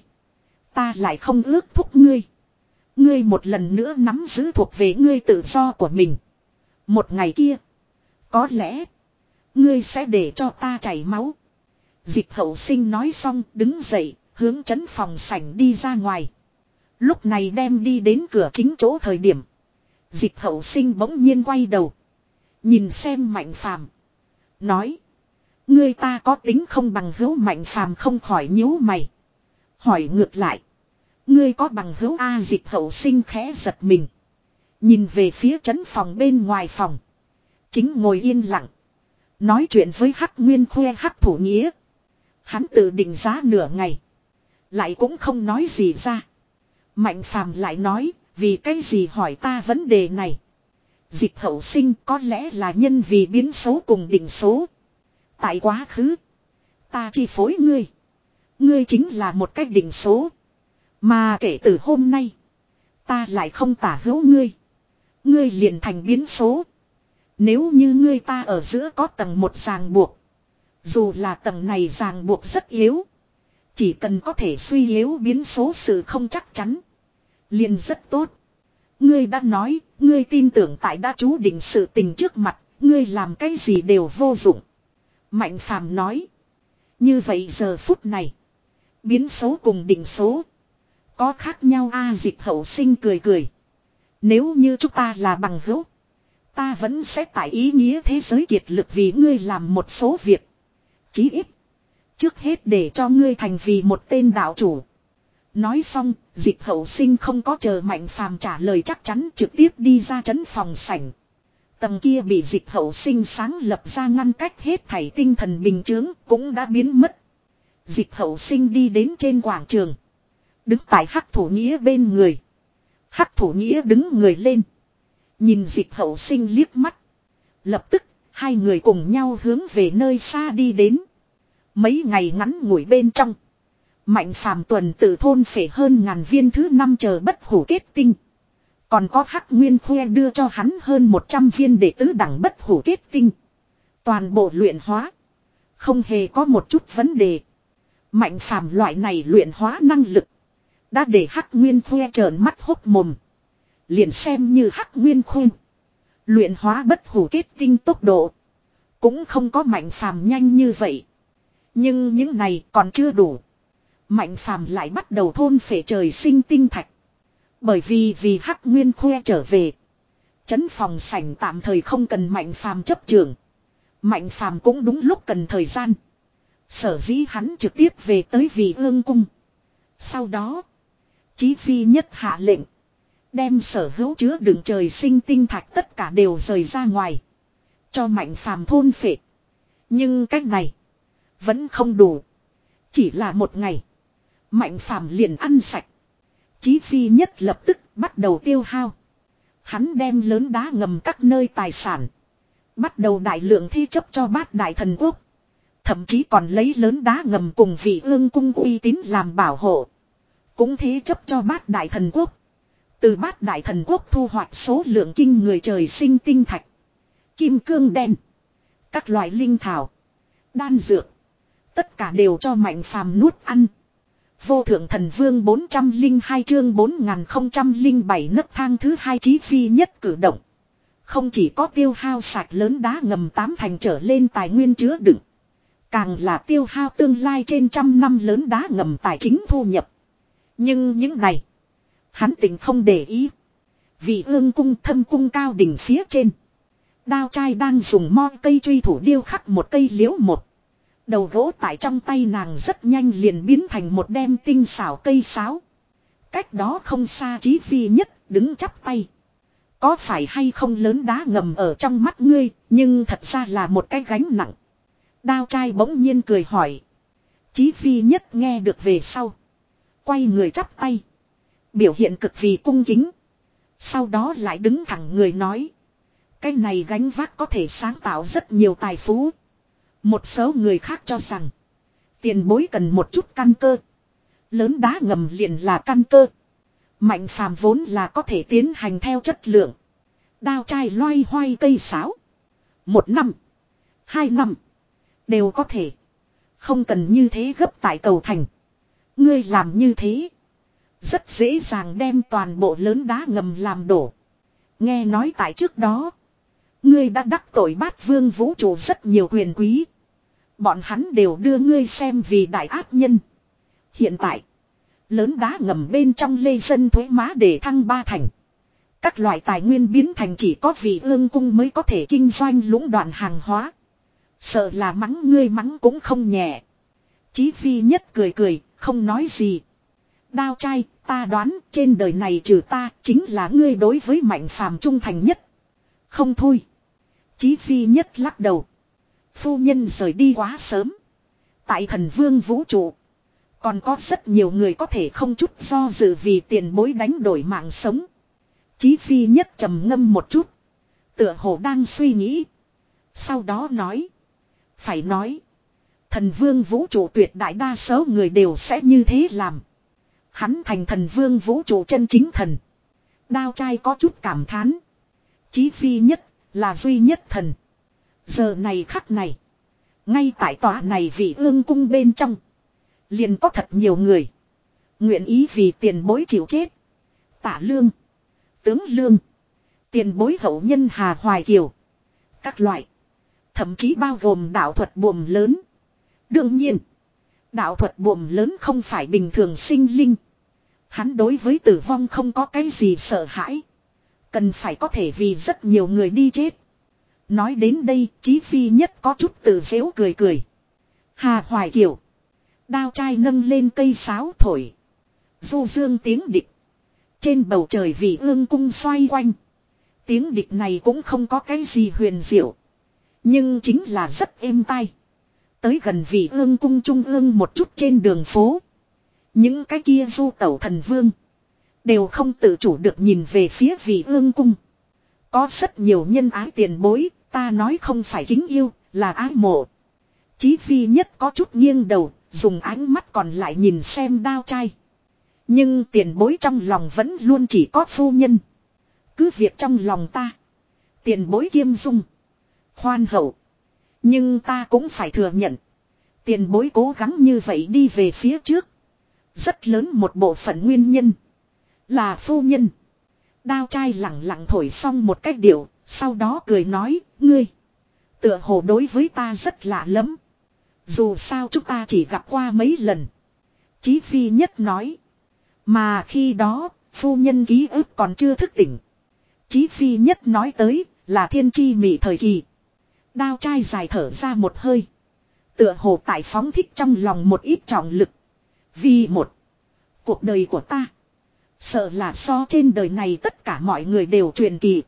Ta lại không ước thúc ngươi. Ngươi một lần nữa nắm giữ thuộc về ngươi tự do của mình. Một ngày kia. Có lẽ. Ngươi sẽ để cho ta chảy máu. Dịch hậu sinh nói xong đứng dậy. Hướng trấn phòng sảnh đi ra ngoài. Lúc này đem đi đến cửa chính chỗ thời điểm. Dịch hậu sinh bỗng nhiên quay đầu. Nhìn xem Mạnh Phàm nói. Ngươi ta có tính không bằng hữu Mạnh Phàm không khỏi nhíu mày. Hỏi ngược lại. Ngươi có bằng hữu A dịch hậu sinh khẽ giật mình. Nhìn về phía trấn phòng bên ngoài phòng. Chính ngồi yên lặng. Nói chuyện với Hắc Nguyên khoe Hắc Thủ Nghĩa. Hắn tự định giá nửa ngày. Lại cũng không nói gì ra. Mạnh Phàm lại nói. Vì cái gì hỏi ta vấn đề này. Dịch hậu sinh có lẽ là nhân vì biến số cùng định số. Tại quá khứ. Ta chi phối ngươi. Ngươi chính là một cách định số. Mà kể từ hôm nay. Ta lại không tả hữu ngươi. Ngươi liền thành biến số. Nếu như ngươi ta ở giữa có tầng một ràng buộc. Dù là tầng này ràng buộc rất yếu. Chỉ cần có thể suy yếu biến số sự không chắc chắn. Liền rất tốt. Ngươi đã nói, ngươi tin tưởng tại đã chú định sự tình trước mặt, ngươi làm cái gì đều vô dụng. Mạnh Phàm nói. Như vậy giờ phút này. Biến số cùng định số. Có khác nhau a à, dịch hậu sinh cười cười. Nếu như chúng ta là bằng hữu. Ta vẫn sẽ tại ý nghĩa thế giới kiệt lực vì ngươi làm một số việc. Chí ít. Trước hết để cho ngươi thành vì một tên đạo chủ. Nói xong, dịch hậu sinh không có chờ Mạnh Phàm trả lời chắc chắn trực tiếp đi ra trấn phòng sảnh. Tầng kia bị dịch hậu sinh sáng lập ra ngăn cách hết thảy tinh thần bình chướng cũng đã biến mất. Dịch hậu sinh đi đến trên quảng trường. Đứng tại Hắc Thủ Nghĩa bên người. Hắc Thủ Nghĩa đứng người lên. Nhìn dịch hậu sinh liếc mắt. Lập tức, hai người cùng nhau hướng về nơi xa đi đến. Mấy ngày ngắn ngủi bên trong. Mạnh Phàm tuần tự thôn phệ hơn ngàn viên thứ năm chờ bất hủ kết tinh. Còn có Hắc Nguyên khoe đưa cho hắn hơn một trăm viên đệ tứ đẳng bất hủ kết tinh. Toàn bộ luyện hóa. Không hề có một chút vấn đề. Mạnh Phàm loại này luyện hóa năng lực. Đã để Hắc Nguyên khoe trợn mắt hốc mồm. Liền xem như Hắc Nguyên khoe. Luyện hóa bất hủ kết tinh tốc độ. Cũng không có Mạnh Phàm nhanh như vậy. Nhưng những này còn chưa đủ. Mạnh Phàm lại bắt đầu thôn phệ trời sinh tinh thạch. Bởi vì vì Hắc Nguyên khoe trở về. Trấn phòng sảnh tạm thời không cần Mạnh Phàm chấp trường. Mạnh Phàm cũng đúng lúc cần thời gian. Sở dĩ hắn trực tiếp về tới Vị Ương cung. Sau đó. Chí Phi nhất hạ lệnh. Đem sở hữu chứa đựng trời sinh tinh thạch tất cả đều rời ra ngoài. Cho Mạnh Phàm thôn phệ. Nhưng cách này. Vẫn không đủ. Chỉ là một ngày. Mạnh Phàm liền ăn sạch. Chí Phi nhất lập tức bắt đầu tiêu hao. Hắn đem lớn đá ngầm các nơi tài sản. Bắt đầu đại lượng thi chấp cho Bát Đại Thần Quốc. Thậm chí còn lấy lớn đá ngầm cùng Vị Ương cung uy tín làm bảo hộ. Cũng thế chấp cho Bát Đại Thần Quốc. Từ Bát Đại Thần Quốc thu hoạch số lượng kinh người trời sinh tinh thạch. Kim cương đen. Các loại linh thảo. Đan dược. Tất cả đều cho Mạnh Phàm nuốt ăn. Vô thượng thần vương bốn trăm lẻ hai chương bốn nghìn không trăm lẻ bảy nấc thang thứ hai Chí Phi nhất cử động. Không chỉ có tiêu hao sạch lớn đá ngầm tám thành trở lên tài nguyên chứa đựng. Càng là tiêu hao tương lai trên trăm năm lớn đá ngầm tài chính thu nhập. Nhưng những này. Hắn tình không để ý. Vị Ương cung thâm cung cao đỉnh phía trên. Đao trai đang dùng mo cây truy thủ điêu khắc một cây liễu một. Đầu gỗ tại trong tay nàng rất nhanh liền biến thành một đem tinh xảo cây sáo. Cách đó không xa Chí Phi nhất đứng chắp tay. Có phải hay không lớn đá ngầm ở trong mắt ngươi, nhưng thật ra là một cái gánh nặng. Đao trai bỗng nhiên cười hỏi. Chí Phi Nhất nghe được về sau. Quay người chắp tay. Biểu hiện cực kỳ cung kính. Sau đó lại đứng thẳng người nói. Cái này gánh vác có thể sáng tạo rất nhiều tài phú. Một số người khác cho rằng. Tiền bối cần một chút căn cơ. Lớn đá ngầm liền là căn cơ. Mạnh phàm vốn là có thể tiến hành theo chất lượng. Đao trai loay hoay cây sáo. Một năm. Hai năm. Đều có thể. Không cần như thế gấp tại cầu thành. Ngươi làm như thế. Rất dễ dàng đem toàn bộ lớn đá ngầm làm đổ. Nghe nói tại trước đó. Ngươi đã đắc tội bát vương vũ trụ rất nhiều quyền quý. Bọn hắn đều đưa ngươi xem vì đại ác nhân. Hiện tại. Lớn đá ngầm bên trong lê dân thuế má để thăng ba thành. Các loại tài nguyên biến thành chỉ có vị ương cung mới có thể kinh doanh lũng đoạn hàng hóa. Sợ là mắng ngươi mắng cũng không nhẹ. Chí Phi Nhất cười cười, không nói gì. Đao trai, ta đoán trên đời này trừ ta chính là ngươi đối với Mạnh phàm trung thành nhất. Không thôi. Chí Phi Nhất lắc đầu. Phu nhân rời đi quá sớm. Tại thần vương vũ trụ. Còn có rất nhiều người có thể không chút do dự vì tiền bối đánh đổi mạng sống. Chí Phi Nhất trầm ngâm một chút. Tựa hồ đang suy nghĩ. Sau đó nói. Phải nói. Thần vương vũ trụ tuyệt đại đa số người đều sẽ như thế làm. Hắn thành thần vương vũ trụ chân chính thần. Đao trai có chút cảm thán. Chí Phi Nhất là duy nhất thần. Giờ này khắc này. Ngay tại tòa này vị ương cung bên trong. Liền có thật nhiều người. Nguyện ý vì tiền bối chịu chết. Tả Lương. Tướng Lương. Tiền bối hậu nhân Hà Hoài Kiều. Các loại. Thậm chí bao gồm đạo thuật buồm lớn. Đương nhiên. Đạo thuật buồm lớn không phải bình thường sinh linh. Hắn đối với tử vong không có cái gì sợ hãi. Cần phải có thể vì rất nhiều người đi chết. Nói đến đây Chí Phi Nhất có chút tự giễu cười cười. Hà Hoài Kiều. Đao trai nâng lên cây sáo thổi. Du dương tiếng địch. Trên bầu trời vì ương cung xoay quanh. Tiếng địch này cũng không có cái gì huyền diệu. Nhưng chính là rất êm tai. Tới gần vị ương cung trung ương một chút trên đường phố. Những cái kia du tẩu thần vương. Đều không tự chủ được nhìn về phía vị ương cung. Có rất nhiều nhân ái tiền bối. Ta nói không phải kính yêu là ái mộ. Chí Phi Nhất có chút nghiêng đầu. Dùng ánh mắt còn lại nhìn xem đao trai. Nhưng tiền bối trong lòng vẫn luôn chỉ có phu nhân. Cứ việc trong lòng ta. Tiền bối kiêm dung. Khoan hậu. Nhưng ta cũng phải thừa nhận. Tiền bối cố gắng như vậy đi về phía trước. Rất lớn một bộ phận nguyên nhân. Là phu nhân. Đao trai lặng lặng thổi xong một cách điệu. Sau đó cười nói. Ngươi. Tựa hồ đối với ta rất lạ lắm. Dù sao chúng ta chỉ gặp qua mấy lần. Chí Phi Nhất nói. Mà khi đó. Phu nhân ký ức còn chưa thức tỉnh. Chí Phi Nhất nói tới. Là thiên chi mị thời kỳ. Đao trai dài thở ra một hơi. Tựa hồ tại phóng thích trong lòng một ít trọng lực. Vì một. Cuộc đời của ta. Sợ là so trên đời này tất cả mọi người đều truyền kỳ.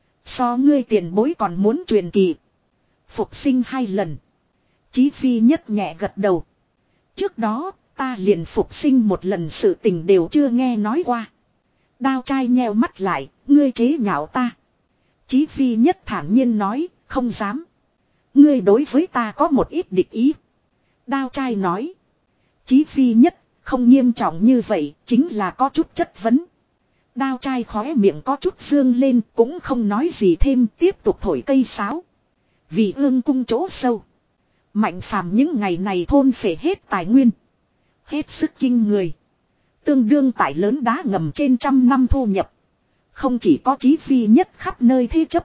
So ngươi tiền bối còn muốn truyền kỳ. Phục sinh hai lần. Chí Phi Nhất nhẹ gật đầu. Trước đó ta liền phục sinh một lần sự tình đều chưa nghe nói qua. Đao trai nheo mắt lại. Ngươi chế nhạo ta. Chí Phi Nhất thản nhiên nói. Không dám. Ngươi đối với ta có một ít địch ý. Đao trai nói. Chí Phi Nhất không nghiêm trọng như vậy chính là có chút chất vấn. Đao trai khóe miệng có chút dương lên cũng không nói gì thêm tiếp tục thổi cây sáo. Vì ương cung chỗ sâu. Mạnh phàm những ngày này thôn phệ hết tài nguyên. Hết sức kinh người. Tương đương tại lớn đá ngầm trên trăm năm thu nhập. Không chỉ có Chí Phi Nhất khắp nơi thế chấp.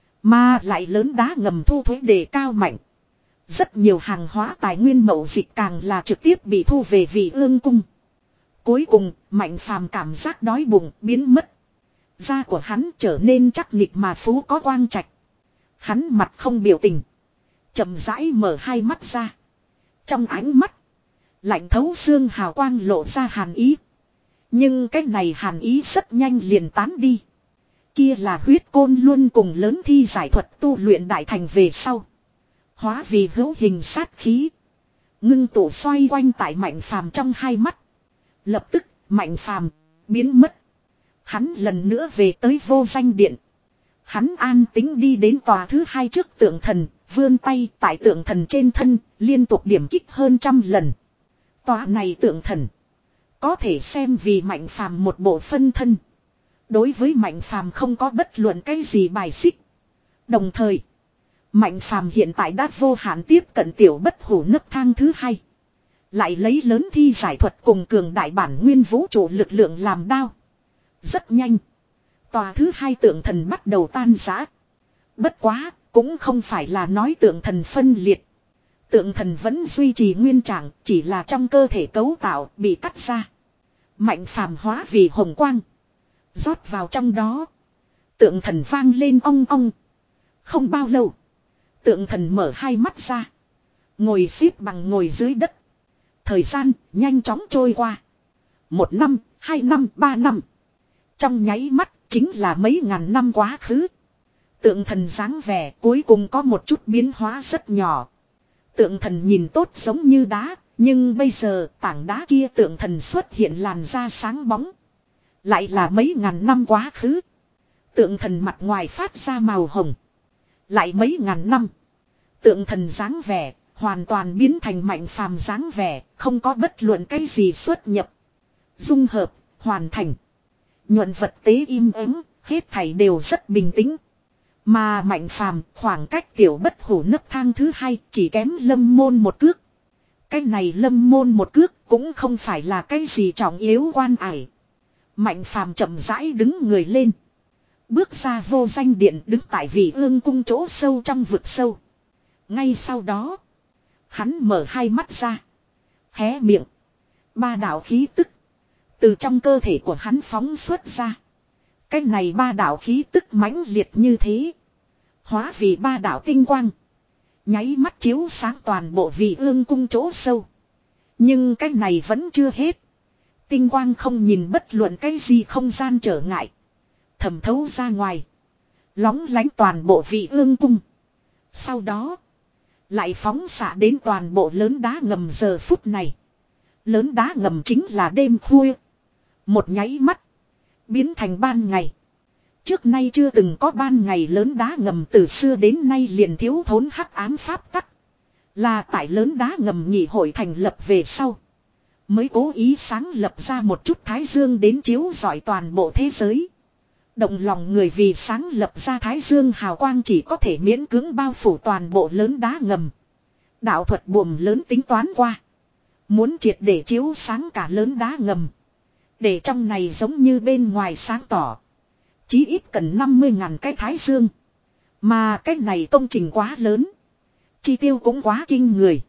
Mà lại lớn đá ngầm thu thuế đề cao mạnh. Rất nhiều hàng hóa tài nguyên mậu dịch càng là trực tiếp bị thu về vị ương cung. Cuối cùng, Mạnh phàm cảm giác đói bụng biến mất. Da của hắn trở nên chắc nịch mà phú có quang trạch. Hắn mặt không biểu tình. Chậm rãi mở hai mắt ra. Trong ánh mắt, lạnh thấu xương hào quang lộ ra hàn ý. Nhưng cái này hàn ý rất nhanh liền tán đi. Kia là huyết côn luôn cùng lớn thi giải thuật tu luyện đại thành về sau. Hóa vì hữu hình sát khí. Ngưng tụ xoay quanh tại Mạnh Phàm trong hai mắt. Lập tức, Mạnh Phàm biến mất. Hắn lần nữa về tới vô danh điện. Hắn an tính đi đến tòa thứ hai trước tượng thần, vươn tay tại tượng thần trên thân, liên tục điểm kích hơn trăm lần. Tòa này tượng thần, có thể xem vì Mạnh Phàm một bộ phân thân. Đối với Mạnh Phàm không có bất luận cái gì bài xích. Đồng thời, Mạnh Phàm hiện tại đã vô hạn tiếp cận tiểu bất hủ nấc thang thứ hai. Lại lấy lớn thi giải thuật cùng cường đại bản nguyên vũ trụ lực lượng làm đao. Rất nhanh. Tòa thứ hai tượng thần bắt đầu tan rã. Bất quá, cũng không phải là nói tượng thần phân liệt. Tượng thần vẫn duy trì nguyên trạng, chỉ là trong cơ thể cấu tạo bị cắt ra. Mạnh Phàm hóa vì hồng quang. Rót vào trong đó. Tượng thần vang lên ong ong. Không bao lâu. Tượng thần mở hai mắt ra. Ngồi xếp bằng ngồi dưới đất. Thời gian nhanh chóng trôi qua. Một năm, hai năm, ba năm. Trong nháy mắt chính là mấy ngàn năm quá khứ. Tượng thần dáng vẻ cuối cùng có một chút biến hóa rất nhỏ. Tượng thần nhìn tốt giống như đá. Nhưng bây giờ tảng đá kia tượng thần xuất hiện làn da sáng bóng. Lại là mấy ngàn năm quá khứ. Tượng thần mặt ngoài phát ra màu hồng. Lại mấy ngàn năm. Tượng thần dáng vẻ hoàn toàn biến thành Mạnh Phàm dáng vẻ. Không có bất luận cái gì xuất nhập. Dung hợp, hoàn thành. Nhuận vật tế im ắng, hết thảy đều rất bình tĩnh. Mà Mạnh Phàm khoảng cách tiểu bất hủ nấc thang thứ hai chỉ kém Lâm Môn một cước. Cái này Lâm Môn một cước cũng không phải là cái gì trọng yếu quan ải. Mạnh Phàm chậm rãi đứng người lên. Bước ra vô danh điện đứng tại Vị Ương cung chỗ sâu trong vực sâu. Ngay sau đó, hắn mở hai mắt ra. Hé miệng. Ba đạo khí tức. Từ trong cơ thể của hắn phóng xuất ra. Cái này ba đạo khí tức mãnh liệt như thế. Hóa vì ba đạo tinh quang. Nháy mắt chiếu sáng toàn bộ Vị Ương cung chỗ sâu. Nhưng cái này vẫn chưa hết. Tinh quang không nhìn bất luận cái gì không gian trở ngại. Thẩm thấu ra ngoài. Lóng lánh toàn bộ Vị Ương cung. Sau đó. Lại phóng xạ đến toàn bộ lớn đá ngầm giờ phút này. Lớn đá ngầm chính là đêm khuya. Một nháy mắt. Biến thành ban ngày. Trước nay chưa từng có ban ngày lớn đá ngầm từ xưa đến nay liền thiếu thốn hắc ám pháp tắc. Là tại lớn đá ngầm nhị hội thành lập về sau. Mới cố ý sáng lập ra một chút thái dương đến chiếu rọi toàn bộ thế giới. Động lòng người vì sáng lập ra thái dương hào quang chỉ có thể miễn cưỡng bao phủ toàn bộ lớn đá ngầm. Đạo thuật buồm lớn tính toán qua. Muốn triệt để chiếu sáng cả lớn đá ngầm. Để trong này giống như bên ngoài sáng tỏ. Chí ít cần năm mươi ngàn cái thái dương. Mà cái này công trình quá lớn. Chi tiêu cũng quá kinh người.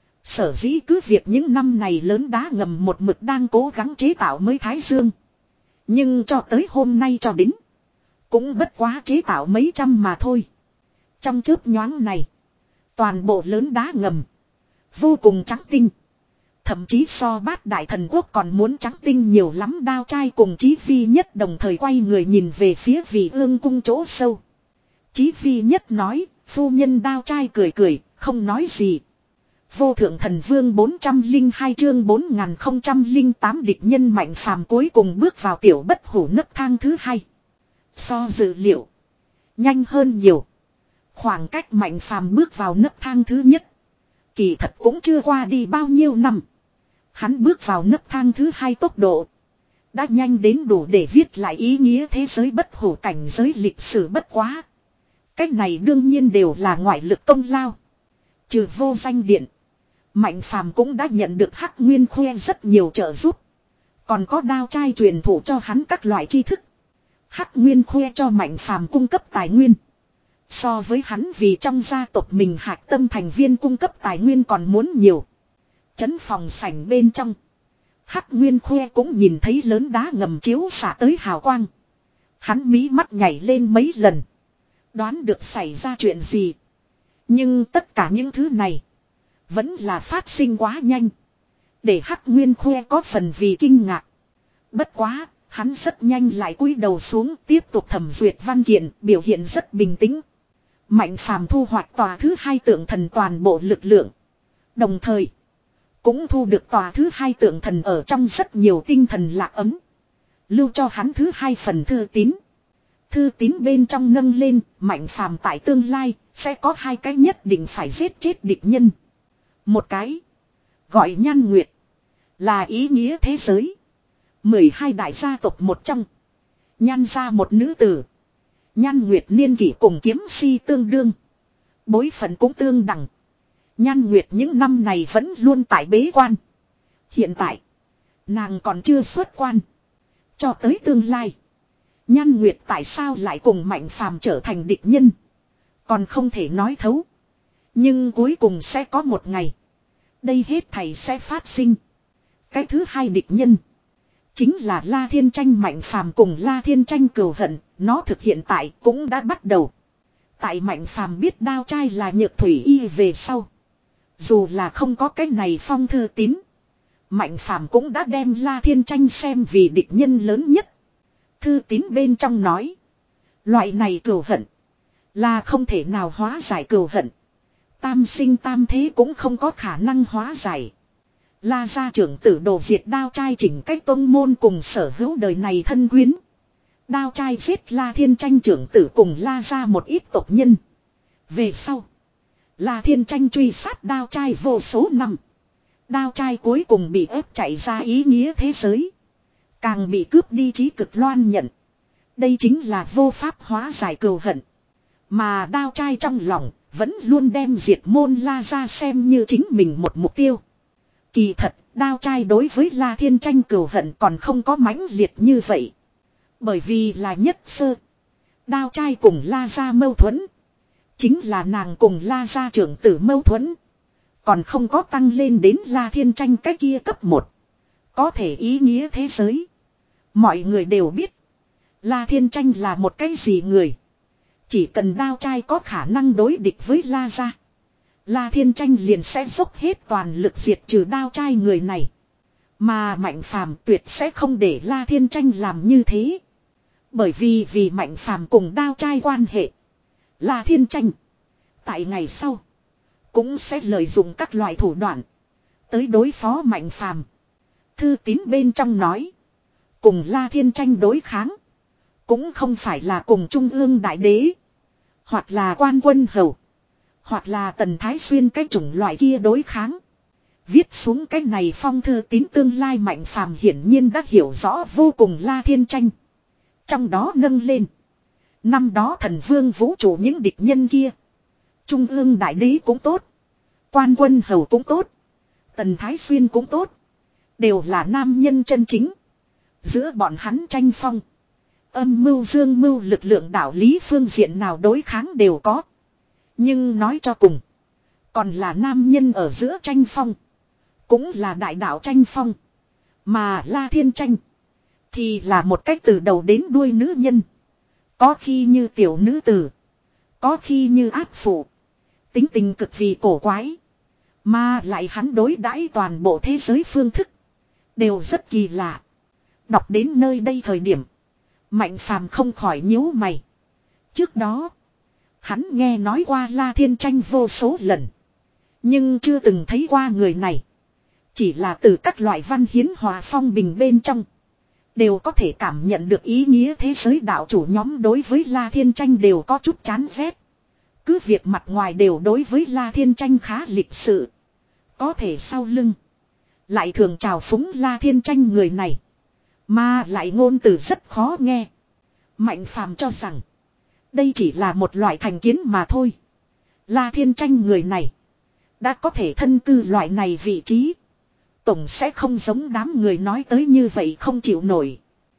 Sở dĩ cứ việc những năm này lớn đá ngầm một mực đang cố gắng chế tạo mới thái dương. Nhưng cho tới hôm nay cho đến. Cũng bất quá chế tạo mấy trăm mà thôi. Trong chớp nhoáng này. Toàn bộ lớn đá ngầm. Vô cùng trắng tinh. Thậm chí so bát đại thần quốc còn muốn trắng tinh nhiều lắm. Đao trai cùng Chí Phi Nhất đồng thời quay người nhìn về phía Vị Ương cung chỗ sâu. Chí Phi Nhất nói. Phu nhân Đao trai cười cười. Không nói gì. Vô thượng thần vương bốn trăm lẻ hai chương bốn nghìn không trăm lẻ tám địch nhân Mạnh Phàm cuối cùng bước vào tiểu bất hủ nấc thang thứ hai. So dự liệu. Nhanh hơn nhiều. Khoảng cách Mạnh Phàm bước vào nấc thang thứ nhất. Kỳ thật cũng chưa qua đi bao nhiêu năm. Hắn bước vào nấc thang thứ hai tốc độ. Đã nhanh đến đủ để viết lại ý nghĩa thế giới bất hủ cảnh giới lịch sử bất quá. Cách này đương nhiên đều là ngoại lực công lao. Trừ vô danh điện. Mạnh Phàm cũng đã nhận được Hắc Nguyên Khuê rất nhiều trợ giúp. Còn có Đao trai truyền thụ cho hắn các loại tri thức. Hắc Nguyên Khuê cho Mạnh Phàm cung cấp tài nguyên. So với hắn vì trong gia tộc mình hạch tâm thành viên cung cấp tài nguyên còn muốn nhiều. Trấn phòng sảnh bên trong. Hắc Nguyên Khuê cũng nhìn thấy lớn đá ngầm chiếu xả tới hào quang. Hắn mí mắt nhảy lên mấy lần. Đoán được xảy ra chuyện gì. Nhưng tất cả những thứ này. Vẫn là phát sinh quá nhanh. Để Hắc Nguyên Khuê có phần vì kinh ngạc. Bất quá, hắn rất nhanh lại cúi đầu xuống tiếp tục thẩm duyệt văn kiện, biểu hiện rất bình tĩnh. Mạnh phàm thu hoạch tòa thứ hai tượng thần toàn bộ lực lượng. Đồng thời, cũng thu được tòa thứ hai tượng thần ở trong rất nhiều tinh thần lạc ấm. Lưu cho hắn thứ hai phần thư tín. Thư tín bên trong nâng lên, mạnh phàm tại tương lai, sẽ có hai cái nhất định phải giết chết địch nhân. Một cái, gọi Nhan Nguyệt, là ý nghĩa thế giới. mười hai đại gia tộc một trong. Nhan gia một nữ tử. Nhan Nguyệt niên kỷ cùng kiếm si tương đương. Bối phận cũng tương đẳng. Nhan Nguyệt những năm này vẫn luôn tại bế quan. Hiện tại, nàng còn chưa xuất quan. Cho tới tương lai, Nhan Nguyệt tại sao lại cùng Mạnh Phàm trở thành địch nhân, còn không thể nói thấu. Nhưng cuối cùng sẽ có một ngày, đây hết thảy sẽ phát sinh. Cái thứ hai địch nhân chính là La Thiên Tranh. Mạnh Phàm cùng La Thiên Tranh cừu hận, nó thực hiện tại cũng đã bắt đầu. Tại Mạnh Phàm biết đao trai là Nhược Thủy Y về sau, dù là không có cái này phong thư tín, Mạnh Phàm cũng đã đem La Thiên Tranh xem vì địch nhân lớn nhất. Thư tín bên trong nói, loại này cừu hận là không thể nào hóa giải cừu hận. Tam sinh tam thế cũng không có khả năng hóa giải. La gia trưởng tử đồ diệt đao trai chỉnh cách tông môn cùng sở hữu đời này thân quyến. Đao trai giết La Thiên Tranh trưởng tử cùng La gia một ít tộc nhân. Về sau, La Thiên Tranh truy sát đao trai vô số năm. Đao trai cuối cùng bị ép chạy ra ý nghĩa thế giới. Càng bị cướp đi trí cực loan nhận. Đây chính là vô pháp hóa giải cừu hận. Mà đao trai trong lòng vẫn luôn đem diệt môn La gia xem như chính mình một mục tiêu. Kỳ thật, đao trai đối với La Thiên Tranh cừu hận còn không có mãnh liệt như vậy. Bởi vì là nhất sơ, đao trai cùng La gia mâu thuẫn, chính là nàng cùng La gia trưởng tử mâu thuẫn. Còn không có tăng lên đến La Thiên Tranh cái kia cấp một. Có thể ý nghĩa thế giới. Mọi người đều biết, La Thiên Tranh là một cái gì người. Chỉ cần đao trai có khả năng đối địch với La gia, La Thiên Tranh liền sẽ dốc hết toàn lực diệt trừ đao trai người này. Mà Mạnh Phàm tuyệt sẽ không để La Thiên Tranh làm như thế. Bởi vì vì Mạnh Phàm cùng đao trai quan hệ, La Thiên Tranh tại ngày sau cũng sẽ lợi dụng các loại thủ đoạn tới đối phó Mạnh Phàm. Thư tín bên trong nói, cùng La Thiên Tranh đối kháng cũng không phải là cùng Trung ương Đại Đế, hoặc là Quan Quân Hầu, hoặc là Tần Thái Xuyên cái chủng loại kia đối kháng. Viết xuống cái này phong thư tín tương lai Mạnh Phàm hiển nhiên đã hiểu rõ vô cùng La Thiên Tranh. Trong đó nâng lên, năm đó thần vương vũ trụ những địch nhân kia, Trung ương Đại Đế cũng tốt, Quan Quân Hầu cũng tốt, Tần Thái Xuyên cũng tốt, đều là nam nhân chân chính. Giữa bọn hắn tranh phong, âm mưu dương mưu lực lượng đạo lý phương diện nào đối kháng đều có. Nhưng nói cho cùng, còn là nam nhân ở giữa tranh phong, cũng là đại đạo tranh phong. Mà La Thiên Tranh thì là một cách từ đầu đến đuôi nữ nhân. Có khi như tiểu nữ tử, có khi như ác phụ, tính tình cực kỳ cổ quái. Mà lại hắn đối đãi toàn bộ thế giới phương thức đều rất kỳ lạ. Đọc đến nơi đây thời điểm, Mạnh Phàm không khỏi nhíu mày. Trước đó, hắn nghe nói qua La Thiên Tranh vô số lần, nhưng chưa từng thấy qua người này. Chỉ là từ các loại văn hiến hòa phong bình bên trong, đều có thể cảm nhận được ý nghĩa thế giới đạo chủ nhóm đối với La Thiên Tranh đều có chút chán ghét. Cứ việc mặt ngoài đều đối với La Thiên Tranh khá lịch sự, có thể sau lưng lại thường chào phúng La Thiên Tranh người này, mà lại ngôn từ rất khó nghe. Mạnh Phàm cho rằng đây chỉ là một loại thành kiến mà thôi. La Thiên Tranh người này đã có thể thân cư loại này vị trí, tổng sẽ không giống đám người nói tới như vậy không chịu nổi.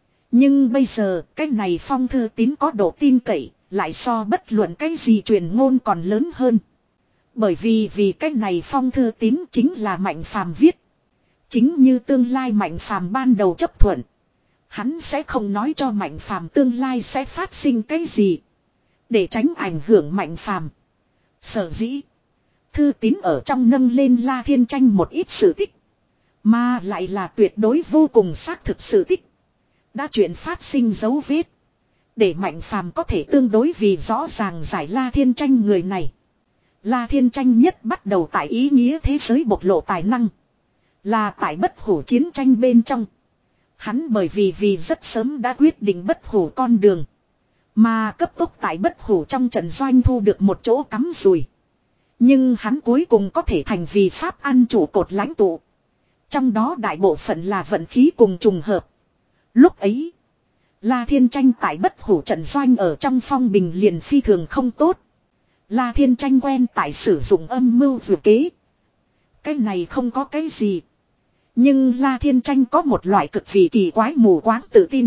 Nhưng bây giờ cái này phong thư tín có độ tin cậy, lại so bất luận cái gì truyền ngôn còn lớn hơn. Bởi vì vì cái này phong thư tín chính là Mạnh Phàm viết. Chính như tương lai Mạnh Phàm ban đầu chấp thuận, hắn sẽ không nói cho Mạnh Phàm tương lai sẽ phát sinh cái gì, để tránh ảnh hưởng Mạnh Phàm. Sở dĩ thư tín ở trong nâng lên La Thiên Tranh một ít sự tích, mà lại là tuyệt đối vô cùng xác thực sự tích. Đã chuyện phát sinh dấu vết. Để Mạnh Phàm có thể tương đối vì rõ ràng giải La Thiên Tranh người này. La Thiên Tranh nhất bắt đầu tại ý nghĩa thế giới bộc lộ tài năng. Là tại bất hủ chiến tranh bên trong. Hắn bởi vì vì rất sớm đã quyết định bất hủ con đường. Mà cấp tốc tại bất hủ trong trận doanh thu được một chỗ cắm rùi. Nhưng hắn cuối cùng có thể thành vì pháp ăn trụ cột lãnh tụ. Trong đó đại bộ phận là vận khí cùng trùng hợp. Lúc ấy, La Thiên Tranh tại bất hủ trận doanh ở trong phong bình liền phi thường không tốt. La Thiên Tranh quen tại sử dụng âm mưu vừa kế. Cái này không có cái gì. Nhưng La Thiên Tranh có một loại cực kỳ kỳ quái mù quáng tự tin.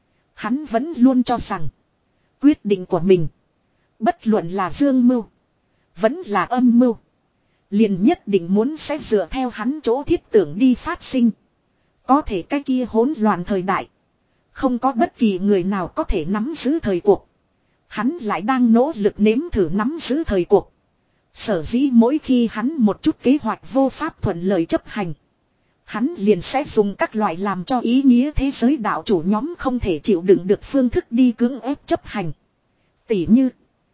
Hắn vẫn luôn cho rằng quyết định của mình, bất luận là dương mưu, vẫn là âm mưu, liền nhất định muốn sẽ dựa theo hắn chỗ thiết tưởng đi phát sinh. Có thể cái kia hỗn loạn thời đại, không có bất kỳ người nào có thể nắm giữ thời cuộc. Hắn lại đang nỗ lực nếm thử nắm giữ thời cuộc. Sở dĩ mỗi khi hắn một chút kế hoạch vô pháp thuận lợi chấp hành, hắn liền sẽ dùng các loại làm cho ý nghĩa thế giới đạo chủ nhóm không thể chịu đựng được phương thức đi cưỡng ép chấp hành. Tỉ như,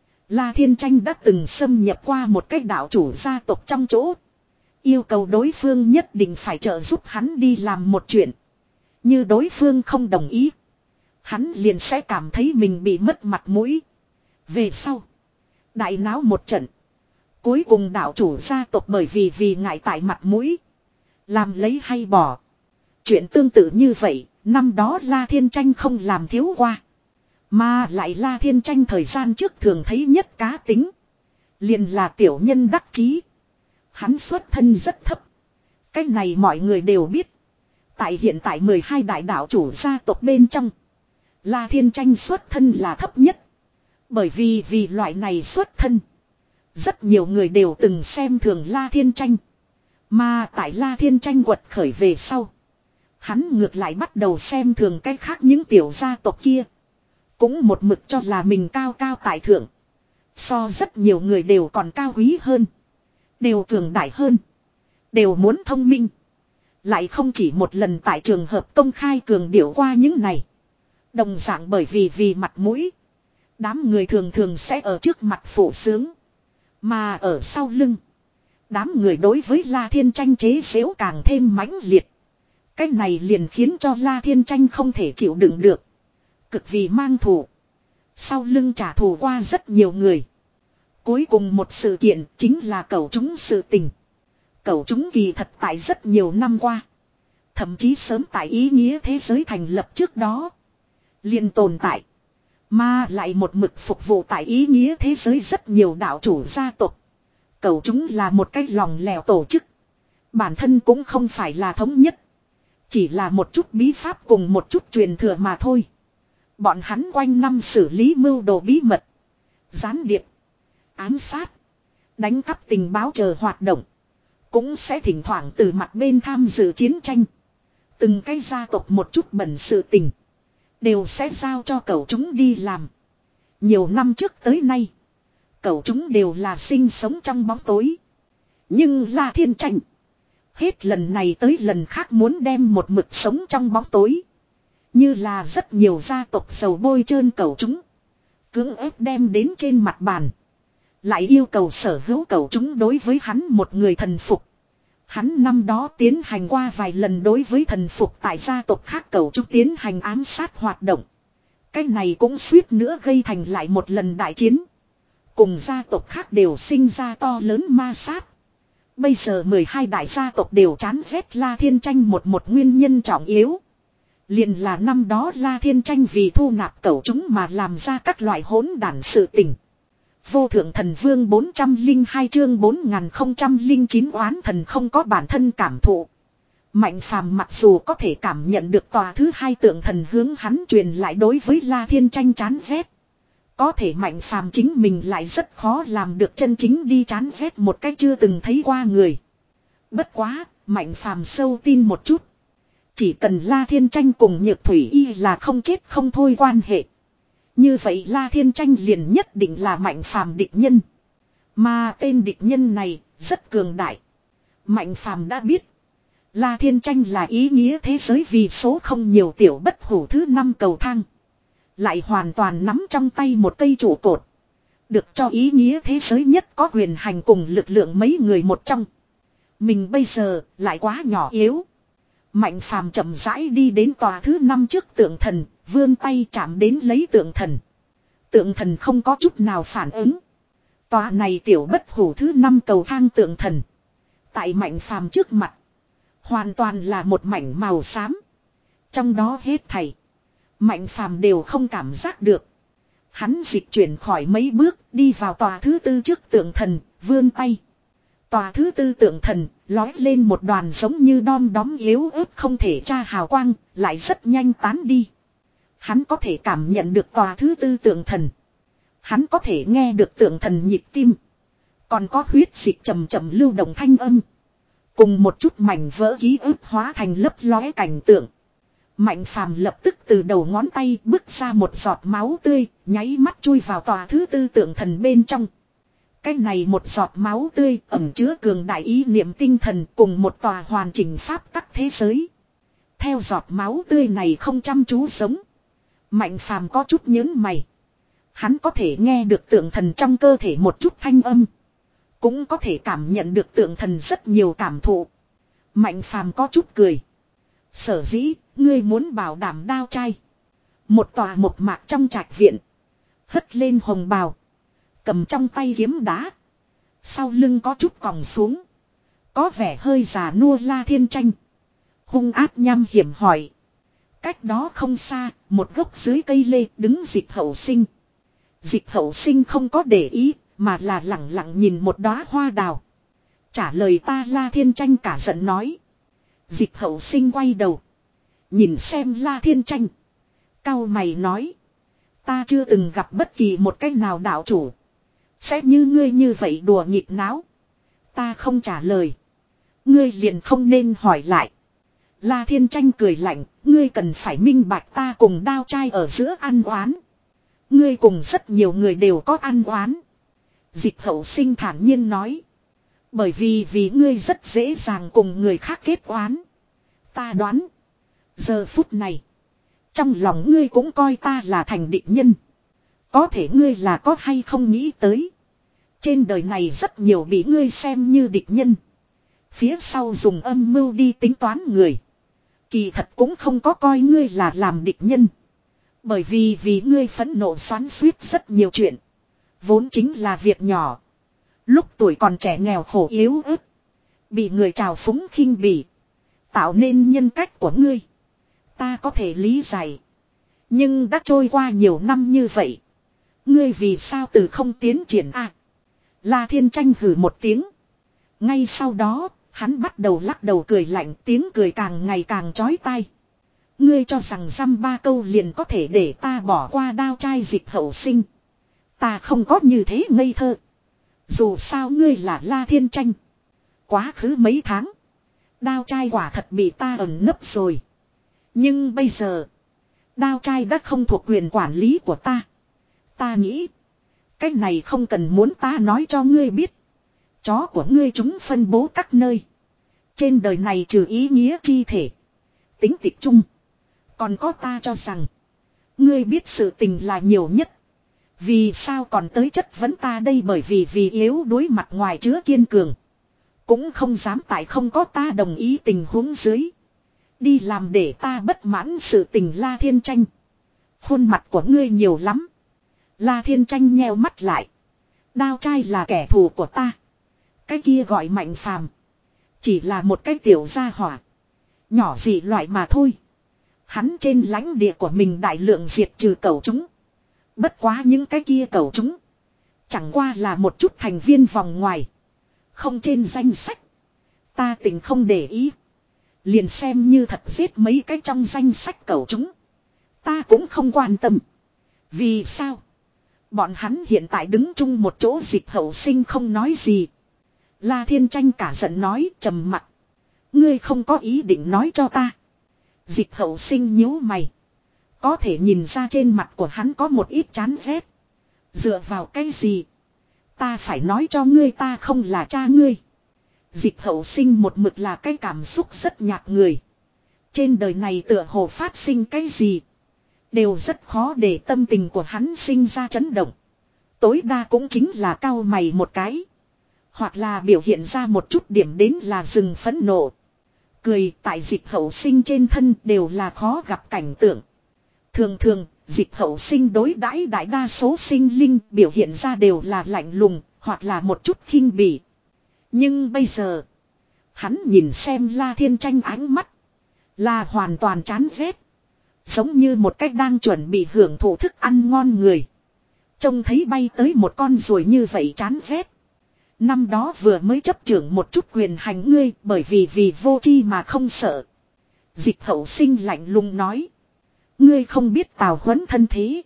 La Thiên Tranh đã từng xâm nhập qua một cái đạo chủ gia tộc trong chỗ. Yêu cầu đối phương nhất định phải trợ giúp hắn đi làm một chuyện. Như đối phương không đồng ý, hắn liền sẽ cảm thấy mình bị mất mặt mũi. Về sau, đại náo một trận. Cuối cùng đạo chủ gia tộc bởi vì vì ngại tại mặt mũi, làm lấy hay bỏ. Chuyện tương tự như vậy, năm đó La Thiên Tranh không làm thiếu qua. Mà lại La Thiên Tranh thời gian trước thường thấy nhất cá tính, liền là tiểu nhân đắc chí. Hắn xuất thân rất thấp. Cái này mọi người đều biết. Tại hiện tại mười hai đại đạo chủ gia tộc bên trong, La Thiên Tranh xuất thân là thấp nhất. Bởi vì vì loại này xuất thân, rất nhiều người đều từng xem thường La Thiên Tranh. Mà tại La Thiên Tranh quật khởi về sau, hắn ngược lại bắt đầu xem thường cái khác những tiểu gia tộc kia. Cũng một mực cho là mình cao cao tại thượng. So rất nhiều người đều còn cao quý hơn. Đều cường đại hơn. Đều muốn thông minh. Lại không chỉ một lần tại trường hợp công khai cường điệu qua những này. Đồng dạng bởi vì vì mặt mũi, đám người thường thường sẽ ở trước mặt phủ sướng. Mà ở sau lưng, đám người đối với La Thiên Tranh chế giễu càng thêm mãnh liệt. Cái này liền khiến cho La Thiên Tranh không thể chịu đựng được. Cực vì mang thù. Sau lưng trả thù qua rất nhiều người. Cuối cùng một sự kiện chính là cẩu chúng sự tình. Cẩu chúng kỳ thật tại rất nhiều năm qua, thậm chí sớm tại ý nghĩa thế giới thành lập trước đó, liền tồn tại. Mà lại một mực phục vụ tại ý nghĩa thế giới rất nhiều đạo chủ gia tộc. Cẩu chúng là một cái lòng lèo tổ chức. Bản thân cũng không phải là thống nhất. Chỉ là một chút bí pháp cùng một chút truyền thừa mà thôi. Bọn hắn quanh năm xử lý mưu đồ bí mật, gián điệp, ám sát, đánh cắp tình báo chờ hoạt động. Cũng sẽ thỉnh thoảng từ mặt bên tham dự chiến tranh. Từng cái gia tộc một chút bẩn sự tình, đều sẽ giao cho cẩu chúng đi làm. Nhiều năm trước tới nay, cẩu chúng đều là sinh sống trong bóng tối. Nhưng La Thiên Tranh, hết lần này tới lần khác muốn đem một mực sống trong bóng tối. Như là rất nhiều gia tộc dầu bôi trơn cẩu chúng, cưỡng ép đem đến trên mặt bàn. Lại yêu cầu sở hữu cẩu chúng đối với hắn một người thần phục. Hắn năm đó tiến hành qua vài lần đối với thần phục tại gia tộc khác cẩu chúng tiến hành ám sát hoạt động. Cái này cũng suýt nữa gây thành lại một lần đại chiến. Cùng gia tộc khác đều sinh ra to lớn ma sát. Bây giờ mười hai đại gia tộc đều chán ghét La Thiên Tranh một một nguyên nhân trọng yếu. Liền là năm đó La Thiên Tranh vì thu nạp cẩu chúng mà làm ra các loại hỗn đản sự tình. Vô thượng thần vương bốn trăm lẻ hai chương bốn nghìn không trăm lẻ chín oán thần không có bản thân cảm thụ. Mạnh Phàm mặc dù có thể cảm nhận được tòa thứ hai tượng thần hướng hắn truyền lại đối với La Thiên Tranh chán ghét. Có thể Mạnh Phàm chính mình lại rất khó làm được chân chính đi chán ghét một cách chưa từng thấy qua người. Bất quá, Mạnh Phàm sâu tin một chút. Chỉ cần La Thiên Tranh cùng Nhược Thủy Y là không chết không thôi quan hệ. Như vậy La Thiên Tranh liền nhất định là Mạnh Phàm địch nhân. Mà tên địch nhân này rất cường đại. Mạnh Phàm đã biết, La Thiên Tranh là ý nghĩa thế giới vì số không nhiều tiểu bất hủ thứ năm cầu thang. Lại hoàn toàn nắm trong tay một cây trụ cột. Được cho ý nghĩa thế giới nhất có quyền hành cùng lực lượng mấy người một trong. Mình bây giờ lại quá nhỏ yếu. Mạnh phàm chậm rãi đi đến tòa thứ năm trước tượng thần, vươn tay chạm đến lấy tượng thần. Tượng thần không có chút nào phản ứng. Tòa này tiểu bất hủ thứ năm cầu thang tượng thần. Tại mạnh phàm trước mặt. Hoàn toàn là một mảnh màu xám. Trong đó hết thảy. Mạnh phàm đều không cảm giác được. Hắn dịch chuyển khỏi mấy bước đi vào tòa thứ tư trước tượng thần, vươn tay. Tòa thứ tư tượng thần lói lên một đoàn giống như đom đóm yếu ớt không thể tra hào quang, lại rất nhanh tán đi. Hắn có thể cảm nhận được tòa thứ tư tượng thần. Hắn có thể nghe được tượng thần nhịp tim. Còn có huyết dịch chậm chậm lưu động thanh âm. Cùng một chút mảnh vỡ ký ức hóa thành lấp lóe cảnh tượng. Mạnh phàm lập tức từ đầu ngón tay bước ra một giọt máu tươi, nháy mắt chui vào tòa thứ tư tượng thần bên trong. Cái này một giọt máu tươi ẩn chứa cường đại ý niệm tinh thần cùng một tòa hoàn chỉnh pháp tắc thế giới. Theo giọt máu tươi này không chăm chú sống. Mạnh phàm có chút nhớn mày. Hắn có thể nghe được tượng thần trong cơ thể một chút thanh âm. Cũng có thể cảm nhận được tượng thần rất nhiều cảm thụ. Mạnh phàm có chút cười. Sở dĩ, ngươi muốn bảo đảm đao trai. Một tòa một mạc trong trạch viện. Hất lên hồng bào. Cầm trong tay kiếm đá. Sau lưng có chút còng xuống. Có vẻ hơi già nua La Thiên Tranh. Hung ác nham hiểm hỏi. Cách đó không xa, một gốc dưới cây lê đứng Dịch Hậu Sinh. Dịch Hậu Sinh không có để ý, mà là lặng lặng nhìn một đóa hoa đào. Trả lời ta La Thiên Tranh cả giận nói. Dịch Hậu Sinh quay đầu. Nhìn xem La Thiên Tranh. Cau mày nói. Ta chưa từng gặp bất kỳ một cách nào đạo chủ. Sẽ như ngươi như vậy đùa nghịch náo. Ta không trả lời. Ngươi liền không nên hỏi lại. La Thiên Tranh cười lạnh. Ngươi cần phải minh bạch ta cùng đao trai ở giữa ăn oán. Ngươi cùng rất nhiều người đều có ăn oán. Dịch Hậu Sinh thản nhiên nói. Bởi vì vì ngươi rất dễ dàng cùng người khác kết oán. Ta đoán. Giờ phút này. Trong lòng ngươi cũng coi ta là thành địch nhân. Có thể ngươi là có hay không nghĩ tới. Trên đời này rất nhiều bị ngươi xem như địch nhân. Phía sau dùng âm mưu đi tính toán người. Kỳ thật cũng không có coi ngươi là làm địch nhân. Bởi vì vì ngươi phẫn nộ xoắn xuýt rất nhiều chuyện. Vốn chính là việc nhỏ. Lúc tuổi còn trẻ nghèo khổ yếu ớt. Bị người trào phúng khinh bỉ. Tạo nên nhân cách của ngươi. Ta có thể lý giải. Nhưng đã trôi qua nhiều năm như vậy. Ngươi vì sao từ không tiến triển à? La Thiên Tranh hử một tiếng. Ngay sau đó, hắn bắt đầu lắc đầu cười lạnh, tiếng cười càng ngày càng chói tai. Ngươi cho rằng dăm ba câu liền có thể để ta bỏ qua đao trai Dịch Hậu Sinh. Ta không có như thế ngây thơ. Dù sao ngươi là La Thiên Tranh. Quá khứ mấy tháng. Đao trai quả thật bị ta ẩn nấp rồi. Nhưng bây giờ. Đao trai đã không thuộc quyền quản lý của ta. Ta nghĩ. Cái này không cần muốn ta nói cho ngươi biết. Chó của ngươi chúng phân bố các nơi. Trên đời này trừ ý nghĩa chi thể. Tính tịch chung. Còn có ta cho rằng. Ngươi biết sự tình là nhiều nhất. Vì sao còn tới chất vấn ta đây, bởi vì vì yếu đối mặt ngoài chứa kiên cường. Cũng không dám tại không có ta đồng ý tình huống dưới. Đi làm để ta bất mãn sự tình. La Thiên Tranh. Khuôn mặt của ngươi nhiều lắm. La Thiên Tranh nheo mắt lại. Đao trai là kẻ thù của ta. Cái kia gọi Mạnh Phàm. Chỉ là một cái tiểu gia hỏa. Nhỏ dị loại mà thôi. Hắn trên lãnh địa của mình đại lượng diệt trừ cẩu chúng. Bất quá những cái kia cẩu chúng. Chẳng qua là một chút thành viên vòng ngoài. Không trên danh sách. Ta tình không để ý. Liền xem như thật giết mấy cái trong danh sách cẩu chúng. Ta cũng không quan tâm. Vì sao? Bọn hắn hiện tại đứng chung một chỗ. Dịch Hậu Sinh không nói gì. La Thiên Tranh cả giận nói trầm mặt. Ngươi không có ý định nói cho ta. Dịch Hậu Sinh nhíu mày. Có thể nhìn ra trên mặt của hắn có một ít chán ghét. Dựa vào cái gì? Ta phải nói cho ngươi ta không là cha ngươi. Dịch hậu sinh một mực là cái cảm xúc rất nhạt người. Trên đời này tựa hồ phát sinh cái gì. Đều rất khó để tâm tình của hắn sinh ra chấn động. Tối đa cũng chính là cau mày một cái. Hoặc là biểu hiện ra một chút điểm đến là dừng phẫn nộ. Cười tại dịch hậu sinh trên thân đều là khó gặp cảnh tượng. Thường thường, dịch hậu sinh đối đãi đại đa số sinh linh biểu hiện ra đều là lạnh lùng, hoặc là một chút khinh bỉ. Nhưng bây giờ, hắn nhìn xem La Thiên Tranh ánh mắt, là hoàn toàn chán ghét. Giống như một cách đang chuẩn bị hưởng thụ thức ăn ngon người. Trông thấy bay tới một con ruồi như vậy chán ghét. Năm đó vừa mới chấp trưởng một chút quyền hành ngươi bởi vì vì vô tri mà không sợ. Dịch hậu sinh lạnh lùng nói. Ngươi không biết Tào Huấn thân thế.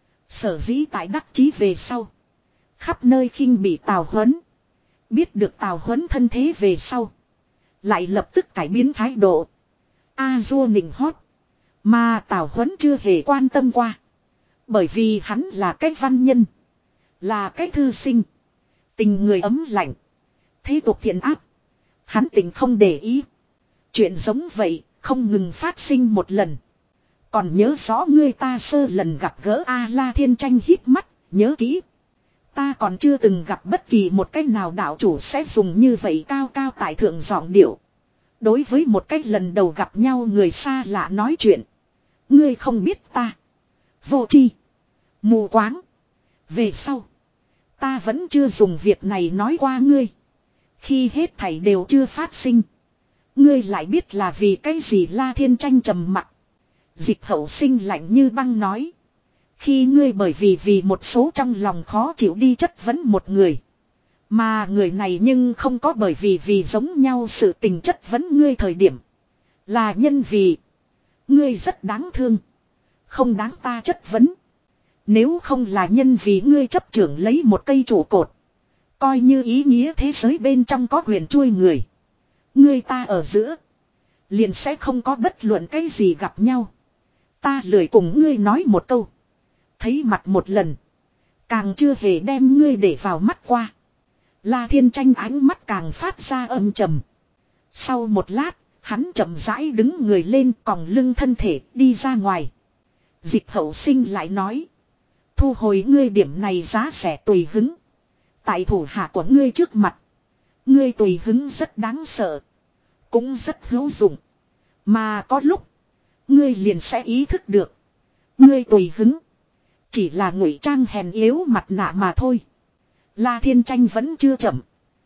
Sở dĩ tại đắc chí về sau. Khắp nơi khinh bị Tào Huấn. Biết được Tào Huấn thân thế về sau. Lại lập tức cải biến thái độ. A dua nịnh hót. Mà Tào Huấn chưa hề quan tâm qua. Bởi vì hắn là cái văn nhân. Là cái thư sinh. Tình người ấm lạnh. Thế tục thiện áp. Hắn tình không để ý. Chuyện giống vậy không ngừng phát sinh một lần. Còn nhớ rõ ngươi ta sơ lần gặp gỡ A La Thiên Tranh hít mắt. Nhớ kỹ. Ta còn chưa từng gặp bất kỳ một cách nào đạo chủ sẽ dùng như vậy cao cao tại thượng giọng điệu. Đối với một cách lần đầu gặp nhau người xa lạ nói chuyện. Ngươi không biết ta. Vô tri. Mù quáng. Về sau. Ta vẫn chưa dùng việc này nói qua ngươi. Khi hết thảy đều chưa phát sinh. Ngươi lại biết là vì cái gì La Thiên Tranh trầm mặc. Dịch hậu sinh lạnh như băng nói. Khi ngươi bởi vì vì một số trong lòng khó chịu đi chất vấn một người. Mà người này nhưng không có bởi vì vì giống nhau sự tình chất vấn ngươi thời điểm. Là nhân vì. Ngươi rất đáng thương. Không đáng ta chất vấn. Nếu không là nhân vì ngươi chấp trưởng lấy một cây trụ cột. Coi như ý nghĩa thế giới bên trong có quyền chui người. Ngươi ta ở giữa. Liền sẽ không có bất luận cái gì gặp nhau. Ta lười cùng ngươi nói một câu. Thấy mặt một lần. Càng chưa hề đem ngươi để vào mắt qua. La Thiên Tranh ánh mắt càng phát ra âm trầm. Sau một lát, hắn chậm rãi đứng người lên còng lưng thân thể đi ra ngoài. Dịch hậu sinh lại nói. Thu hồi ngươi điểm này giá rẻ tùy hứng. Tại thủ hạ của ngươi trước mặt. Ngươi tùy hứng rất đáng sợ. Cũng rất hữu dụng. Mà có lúc. Ngươi liền sẽ ý thức được. Ngươi tùy hứng. Chỉ là ngụy trang hèn yếu mặt nạ mà thôi. La Thiên Tranh vẫn chưa chậm.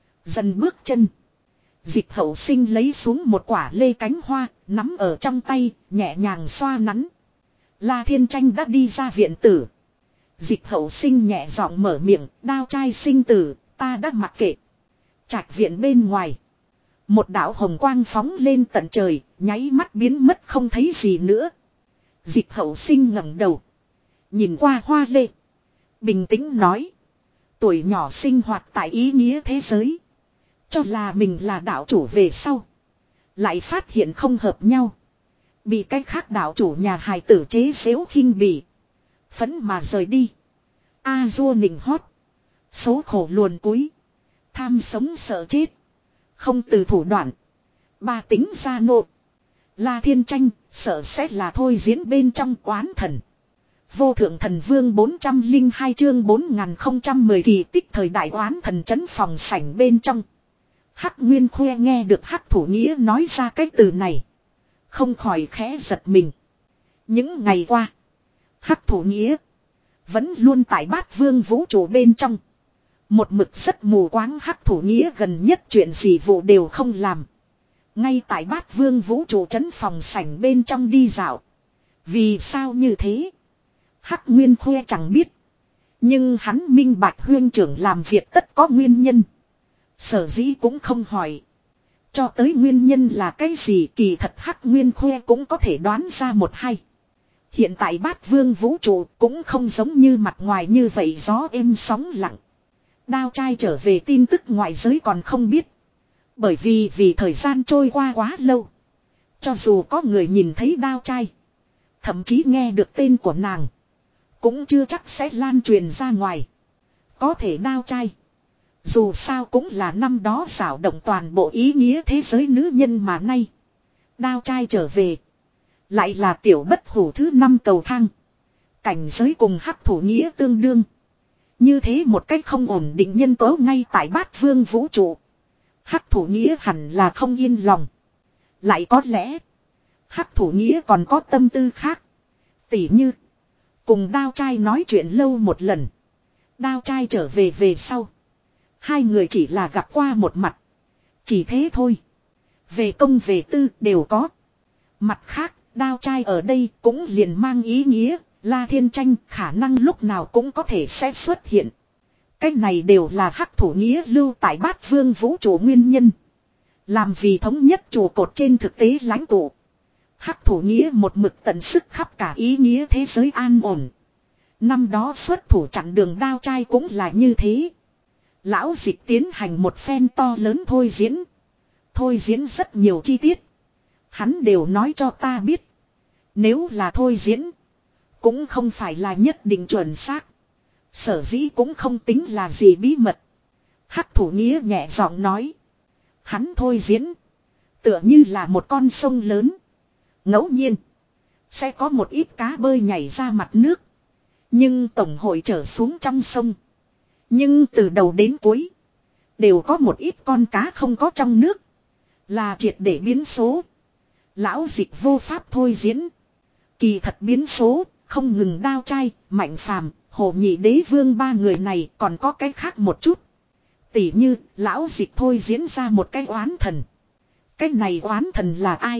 Dần bước chân. Dịch hậu sinh lấy xuống một quả lê cánh hoa. Nắm ở trong tay. Nhẹ nhàng xoa nắn. La Thiên Tranh đã đi ra viện tử. Dịch hậu sinh nhẹ giọng mở miệng. Đao trai sinh tử. Ta đã mặc kệ. Trạch viện bên ngoài. Một đạo hồng quang phóng lên tận trời. Nháy mắt biến mất không thấy gì nữa. Dịch hậu sinh ngẩng đầu. Nhìn qua hoa lê. Bình tĩnh nói. Tuổi nhỏ sinh hoạt tại ý nghĩa thế giới. Cho là mình là đạo chủ về sau. Lại phát hiện không hợp nhau. Bị cái khác đạo chủ nhà hài tử chế xếu khinh bỉ. Phấn mà rời đi. A dua nịnh hót. Số khổ luồn cúi. Tham sống sợ chết. Không từ thủ đoạn. Ba tính ra nộ. La Thiên Tranh sợ sẽ là thôi diễn bên trong oán thần. Vô thượng thần vương bốn trăm lẻ hai chương bốn nghìn không trăm mười kỳ tích thời đại oán thần trấn phòng sảnh bên trong. Hắc Nguyên Khuê nghe được Hắc Thủ Nghĩa nói ra cái từ này. Không khỏi khẽ giật mình. Những ngày qua. Hắc Thủ Nghĩa. Vẫn luôn tại Bát Vương vũ trụ bên trong. Một mực rất mù quáng Hắc Thủ Nghĩa gần nhất chuyện gì vụ đều không làm. Ngay tại Bát Vương vũ trụ trấn phòng sảnh bên trong đi dạo. Vì sao như thế? Hắc Nguyên Khuê chẳng biết. Nhưng hắn minh bạch huyên trưởng làm việc tất có nguyên nhân. Sở dĩ cũng không hỏi. Cho tới nguyên nhân là cái gì kỳ thật Hắc Nguyên Khuê cũng có thể đoán ra một hay. Hiện tại Bát Vương vũ trụ cũng không giống như mặt ngoài như vậy gió êm sóng lặng. Đao trai trở về tin tức ngoại giới còn không biết. Bởi vì vì thời gian trôi qua quá lâu. Cho dù có người nhìn thấy đao trai. Thậm chí nghe được tên của nàng. Cũng chưa chắc sẽ lan truyền ra ngoài. Có thể đao trai. Dù sao cũng là năm đó xảo động toàn bộ ý nghĩa thế giới nữ nhân mà nay. Đao trai trở về. Lại là tiểu bất hủ thứ năm cầu thang. Cảnh giới cùng hắc thủ nghĩa tương đương. Như thế một cách không ổn định nhân tố ngay tại bát vương vũ trụ. Hắc thủ nghĩa hẳn là không yên lòng. Lại có lẽ. Hắc thủ nghĩa còn có tâm tư khác. Tỉ như. Cùng đao trai nói chuyện lâu một lần. Đao trai trở về về sau. Hai người chỉ là gặp qua một mặt. Chỉ thế thôi. Về công về tư đều có. Mặt khác, đao trai ở đây cũng liền mang ý nghĩa. La Thiên Tranh khả năng lúc nào cũng có thể sẽ xuất hiện. Cái này đều là hắc thủ nghĩa lưu tại bát vương vũ trụ nguyên nhân. Làm vì thống nhất trụ cột trên thực tế lãnh tụ. Hắc thủ nghĩa một mực tận sức khắp cả ý nghĩa thế giới an ổn. Năm đó xuất thủ chặn đường đao trai cũng là như thế. Lão dịch tiến hành một phen to lớn thôi diễn. Thôi diễn rất nhiều chi tiết. Hắn đều nói cho ta biết. Nếu là thôi diễn. Cũng không phải là nhất định chuẩn xác. Sở dĩ cũng không tính là gì bí mật. Hắc thủ nghĩa nhẹ giọng nói. Hắn thôi diễn. Tựa như là một con sông lớn. Ngẫu nhiên. Sẽ có một ít cá bơi nhảy ra mặt nước. Nhưng tổng hội trở xuống trong sông. Nhưng từ đầu đến cuối. Đều có một ít con cá không có trong nước. Là triệt để biến số. Lão dịch vô pháp thôi diễn. Kỳ thật biến số. Không ngừng đao trai, mạnh phàm, hồ nhị đế vương ba người này còn có cái khác một chút. Tỉ như, lão dịch thôi diễn ra một cái oán thần. Cái này oán thần là ai?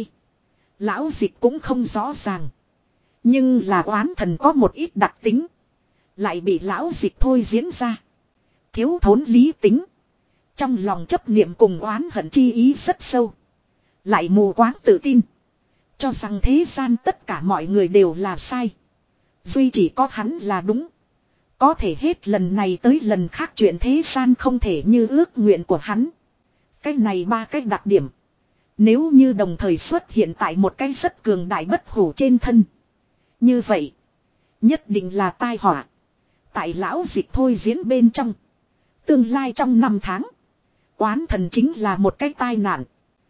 Lão dịch cũng không rõ ràng. Nhưng là oán thần có một ít đặc tính. Lại bị lão dịch thôi diễn ra. Thiếu thốn lý tính. Trong lòng chấp niệm cùng oán hận chi ý rất sâu. Lại mù quáng tự tin. Cho rằng thế gian tất cả mọi người đều là sai. Duy chỉ có hắn là đúng. Có thể hết lần này tới lần khác chuyện thế gian không thể như ước nguyện của hắn. Cái này ba cái đặc điểm. Nếu như đồng thời xuất hiện tại một cái rất cường đại bất hủ trên thân. Như vậy. Nhất định là tai họa. Tại lão dịch thôi diễn bên trong. Tương lai trong năm tháng. Oán thần chính là một cái tai nạn.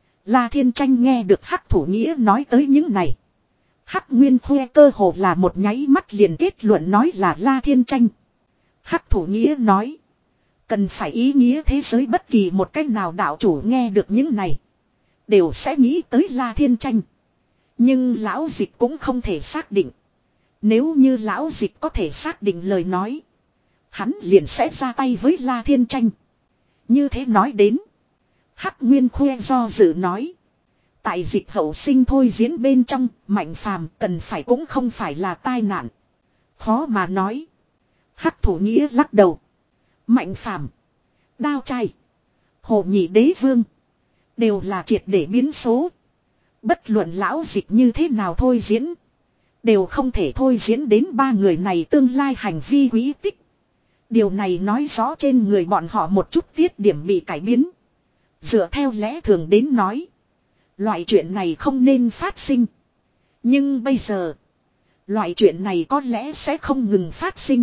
La Thiên Tranh nghe được hắc thủ nghĩa nói tới những này. Hắc Nguyên Khuê cơ hồ là một nháy mắt liền kết luận nói là La Thiên Tranh. Hắc thủ nghĩa nói. Cần phải ý nghĩa thế giới bất kỳ một cách nào đạo chủ nghe được những này. Đều sẽ nghĩ tới La Thiên Tranh. Nhưng lão dịch cũng không thể xác định. Nếu như lão dịch có thể xác định lời nói. Hắn liền sẽ ra tay với La Thiên Tranh. Như thế nói đến. Hắc Nguyên Khuê do dự nói. Tại dịch hậu sinh thôi diễn bên trong, mạnh phàm cần phải cũng không phải là tai nạn. Khó mà nói. Hắc thủ nghĩa lắc đầu. Mạnh phàm, đao trai, hồ nhị đế vương. Đều là triệt để biến số. Bất luận lão dịch như thế nào thôi diễn. Đều không thể thôi diễn đến ba người này tương lai hành vi quý tích. Điều này nói rõ trên người bọn họ một chút tiết điểm bị cải biến. Dựa theo lẽ thường đến nói. Loại chuyện này không nên phát sinh. Nhưng bây giờ. Loại chuyện này có lẽ sẽ không ngừng phát sinh.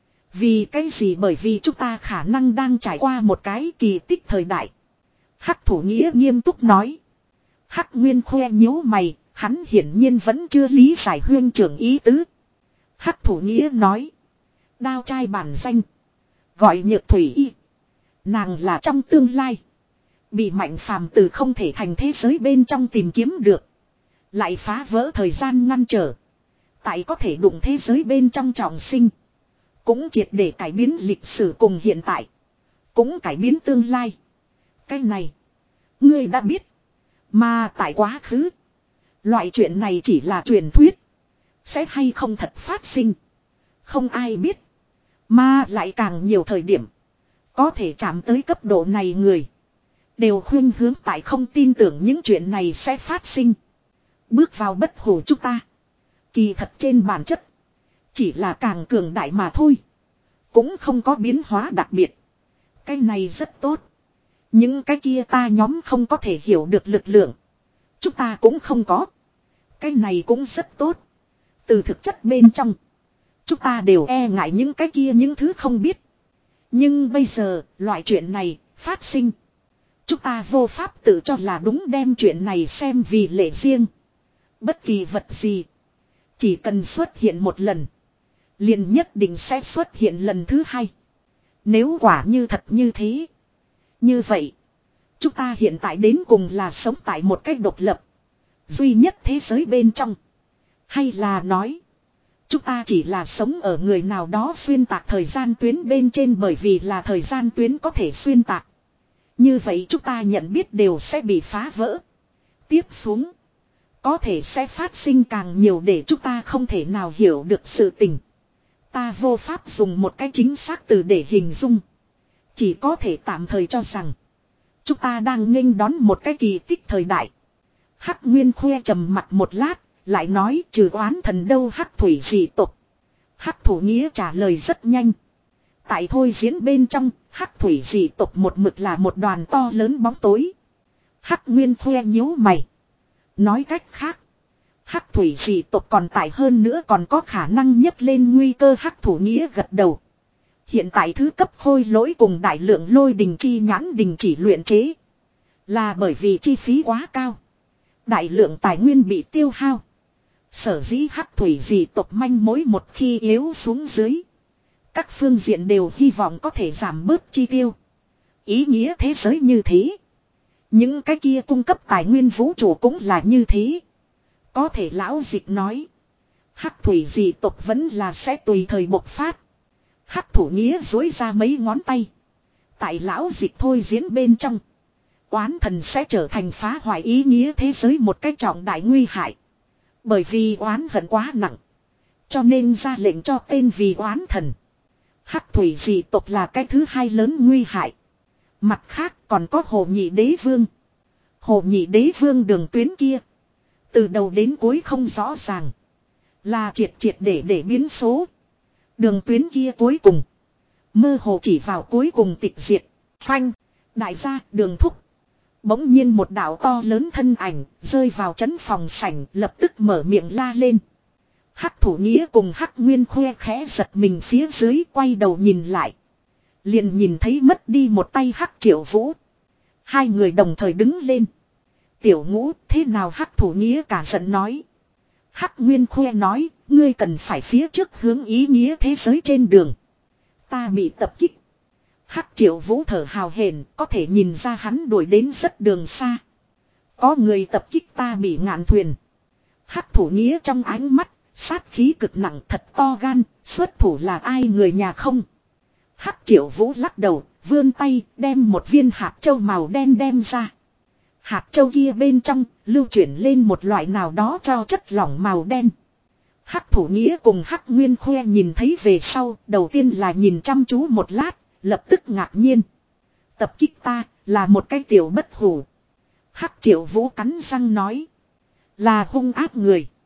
Vì cái gì? Bởi vì chúng ta khả năng đang trải qua một cái kỳ tích thời đại. Hắc thủ nghĩa nghiêm túc nói. Hắc Nguyên Khuê nhíu mày. Hắn hiển nhiên vẫn chưa lý giải huyên trưởng ý tứ. Hắc thủ nghĩa nói. Đao trai bản danh. Gọi Nhược Thủy Y. Nàng là trong tương lai. Bị mạnh phàm từ không thể thành thế giới bên trong tìm kiếm được. Lại phá vỡ thời gian ngăn trở. Tại có thể đụng thế giới bên trong trọng sinh. Cũng triệt để cải biến lịch sử cùng hiện tại. Cũng cải biến tương lai. Cái này. Ngươi đã biết. Mà tại quá khứ. Loại chuyện này chỉ là truyền thuyết. Sẽ hay không thật phát sinh. Không ai biết. Mà lại càng nhiều thời điểm. Có thể chạm tới cấp độ này người. Đều khuyên hướng tại không tin tưởng những chuyện này sẽ phát sinh. Bước vào bất hủ chúng ta. Kỳ thật trên bản chất. Chỉ là càng cường đại mà thôi. Cũng không có biến hóa đặc biệt. Cái này rất tốt. Những cái kia ta nhóm không có thể hiểu được lực lượng. Chúng ta cũng không có. Cái này cũng rất tốt. Từ thực chất bên trong. Chúng ta đều e ngại những cái kia những thứ không biết. Nhưng bây giờ, loại chuyện này, phát sinh. Chúng ta vô pháp tự cho là đúng đem chuyện này xem vì lệ riêng. Bất kỳ vật gì. Chỉ cần xuất hiện một lần. Liền nhất định sẽ xuất hiện lần thứ hai. Nếu quả như thật như thế. Như vậy. Chúng ta hiện tại đến cùng là sống tại một cách độc lập. Duy nhất thế giới bên trong. Hay là nói. Chúng ta chỉ là sống ở người nào đó xuyên tạc thời gian tuyến bên trên bởi vì là thời gian tuyến có thể xuyên tạc. Như vậy chúng ta nhận biết đều sẽ bị phá vỡ. Tiếp xuống. Có thể sẽ phát sinh càng nhiều để chúng ta không thể nào hiểu được sự tình. Ta vô pháp dùng một cái chính xác từ để hình dung. Chỉ có thể tạm thời cho rằng. Chúng ta đang nghênh đón một cái kỳ tích thời đại. Hắc Nguyên Khuê trầm mặt một lát. Lại nói trừ oán thần đâu hắc thủy dị tộc. Hắc thủ nghĩa trả lời rất nhanh. Tại thôi diễn bên trong, hắc thủy dị tộc một mực là một đoàn to lớn bóng tối. Hắc Nguyên Khuê nhíu mày. Nói cách khác. Hắc thủy dị tộc còn tại hơn nữa còn có khả năng nhấc lên nguy cơ hắc thủ nghĩa gật đầu. Hiện tại thứ cấp khôi lỗi cùng đại lượng lôi đình chi nhãn đình chỉ luyện chế. Là bởi vì chi phí quá cao. Đại lượng tài nguyên bị tiêu hao. Sở dĩ hắc thủy dị tộc manh mối một khi yếu xuống dưới. Các phương diện đều hy vọng có thể giảm bớt chi tiêu. Ý nghĩa thế giới như thế. Những cái kia cung cấp tài nguyên vũ trụ cũng là như thế. Có thể lão dịch nói. Hắc thủy dị tộc vẫn là sẽ tùy thời bộc phát. Hắc thủ nghĩa dối ra mấy ngón tay. Tại lão dịch thôi diễn bên trong. Oán thần sẽ trở thành phá hoại ý nghĩa thế giới một cách trọng đại nguy hại. Bởi vì oán hận quá nặng. Cho nên ra lệnh cho tên vì oán thần. Hắc thủy dị tộc là cái thứ hai lớn nguy hại. Mặt khác còn có Hồ Nhị Đế Vương. Hồ Nhị Đế Vương đường tuyến kia. Từ đầu đến cuối không rõ ràng. Là triệt triệt để để biến số. Đường tuyến kia cuối cùng. Mơ hồ chỉ vào cuối cùng tịch diệt. Phanh. Đại gia đường thúc. Bỗng nhiên một đạo to lớn thân ảnh rơi vào trấn phòng sảnh lập tức mở miệng la lên. Hắc thủ nghĩa cùng Hắc Nguyên Khuê khẽ giật mình phía dưới quay đầu nhìn lại. Liền nhìn thấy mất đi một tay Hắc Triệu Vũ. Hai người đồng thời đứng lên. Tiểu Ngũ thế nào Hắc thủ nghĩa cả giận nói. Hắc Nguyên Khuê nói ngươi cần phải phía trước hướng ý nghĩa thế giới trên đường. Ta bị tập kích. Hắc Triệu Vũ thở hào hển có thể nhìn ra hắn đuổi đến rất đường xa. Có người tập kích ta bị ngạn thuyền. Hắc thủ nghĩa trong ánh mắt. Sát khí cực nặng thật to gan, xuất thủ là ai người nhà không? Hắc Triệu Vũ lắc đầu, vươn tay, đem một viên hạt châu màu đen đem ra. Hạt châu kia bên trong, lưu chuyển lên một loại nào đó cho chất lỏng màu đen. Hắc thủ nghĩa cùng Hắc Nguyên Khuê nhìn thấy về sau, đầu tiên là nhìn chăm chú một lát, lập tức ngạc nhiên. Tập kích ta, là một cái tiểu bất hủ. Hắc Triệu Vũ cắn răng nói. Là hung ác người.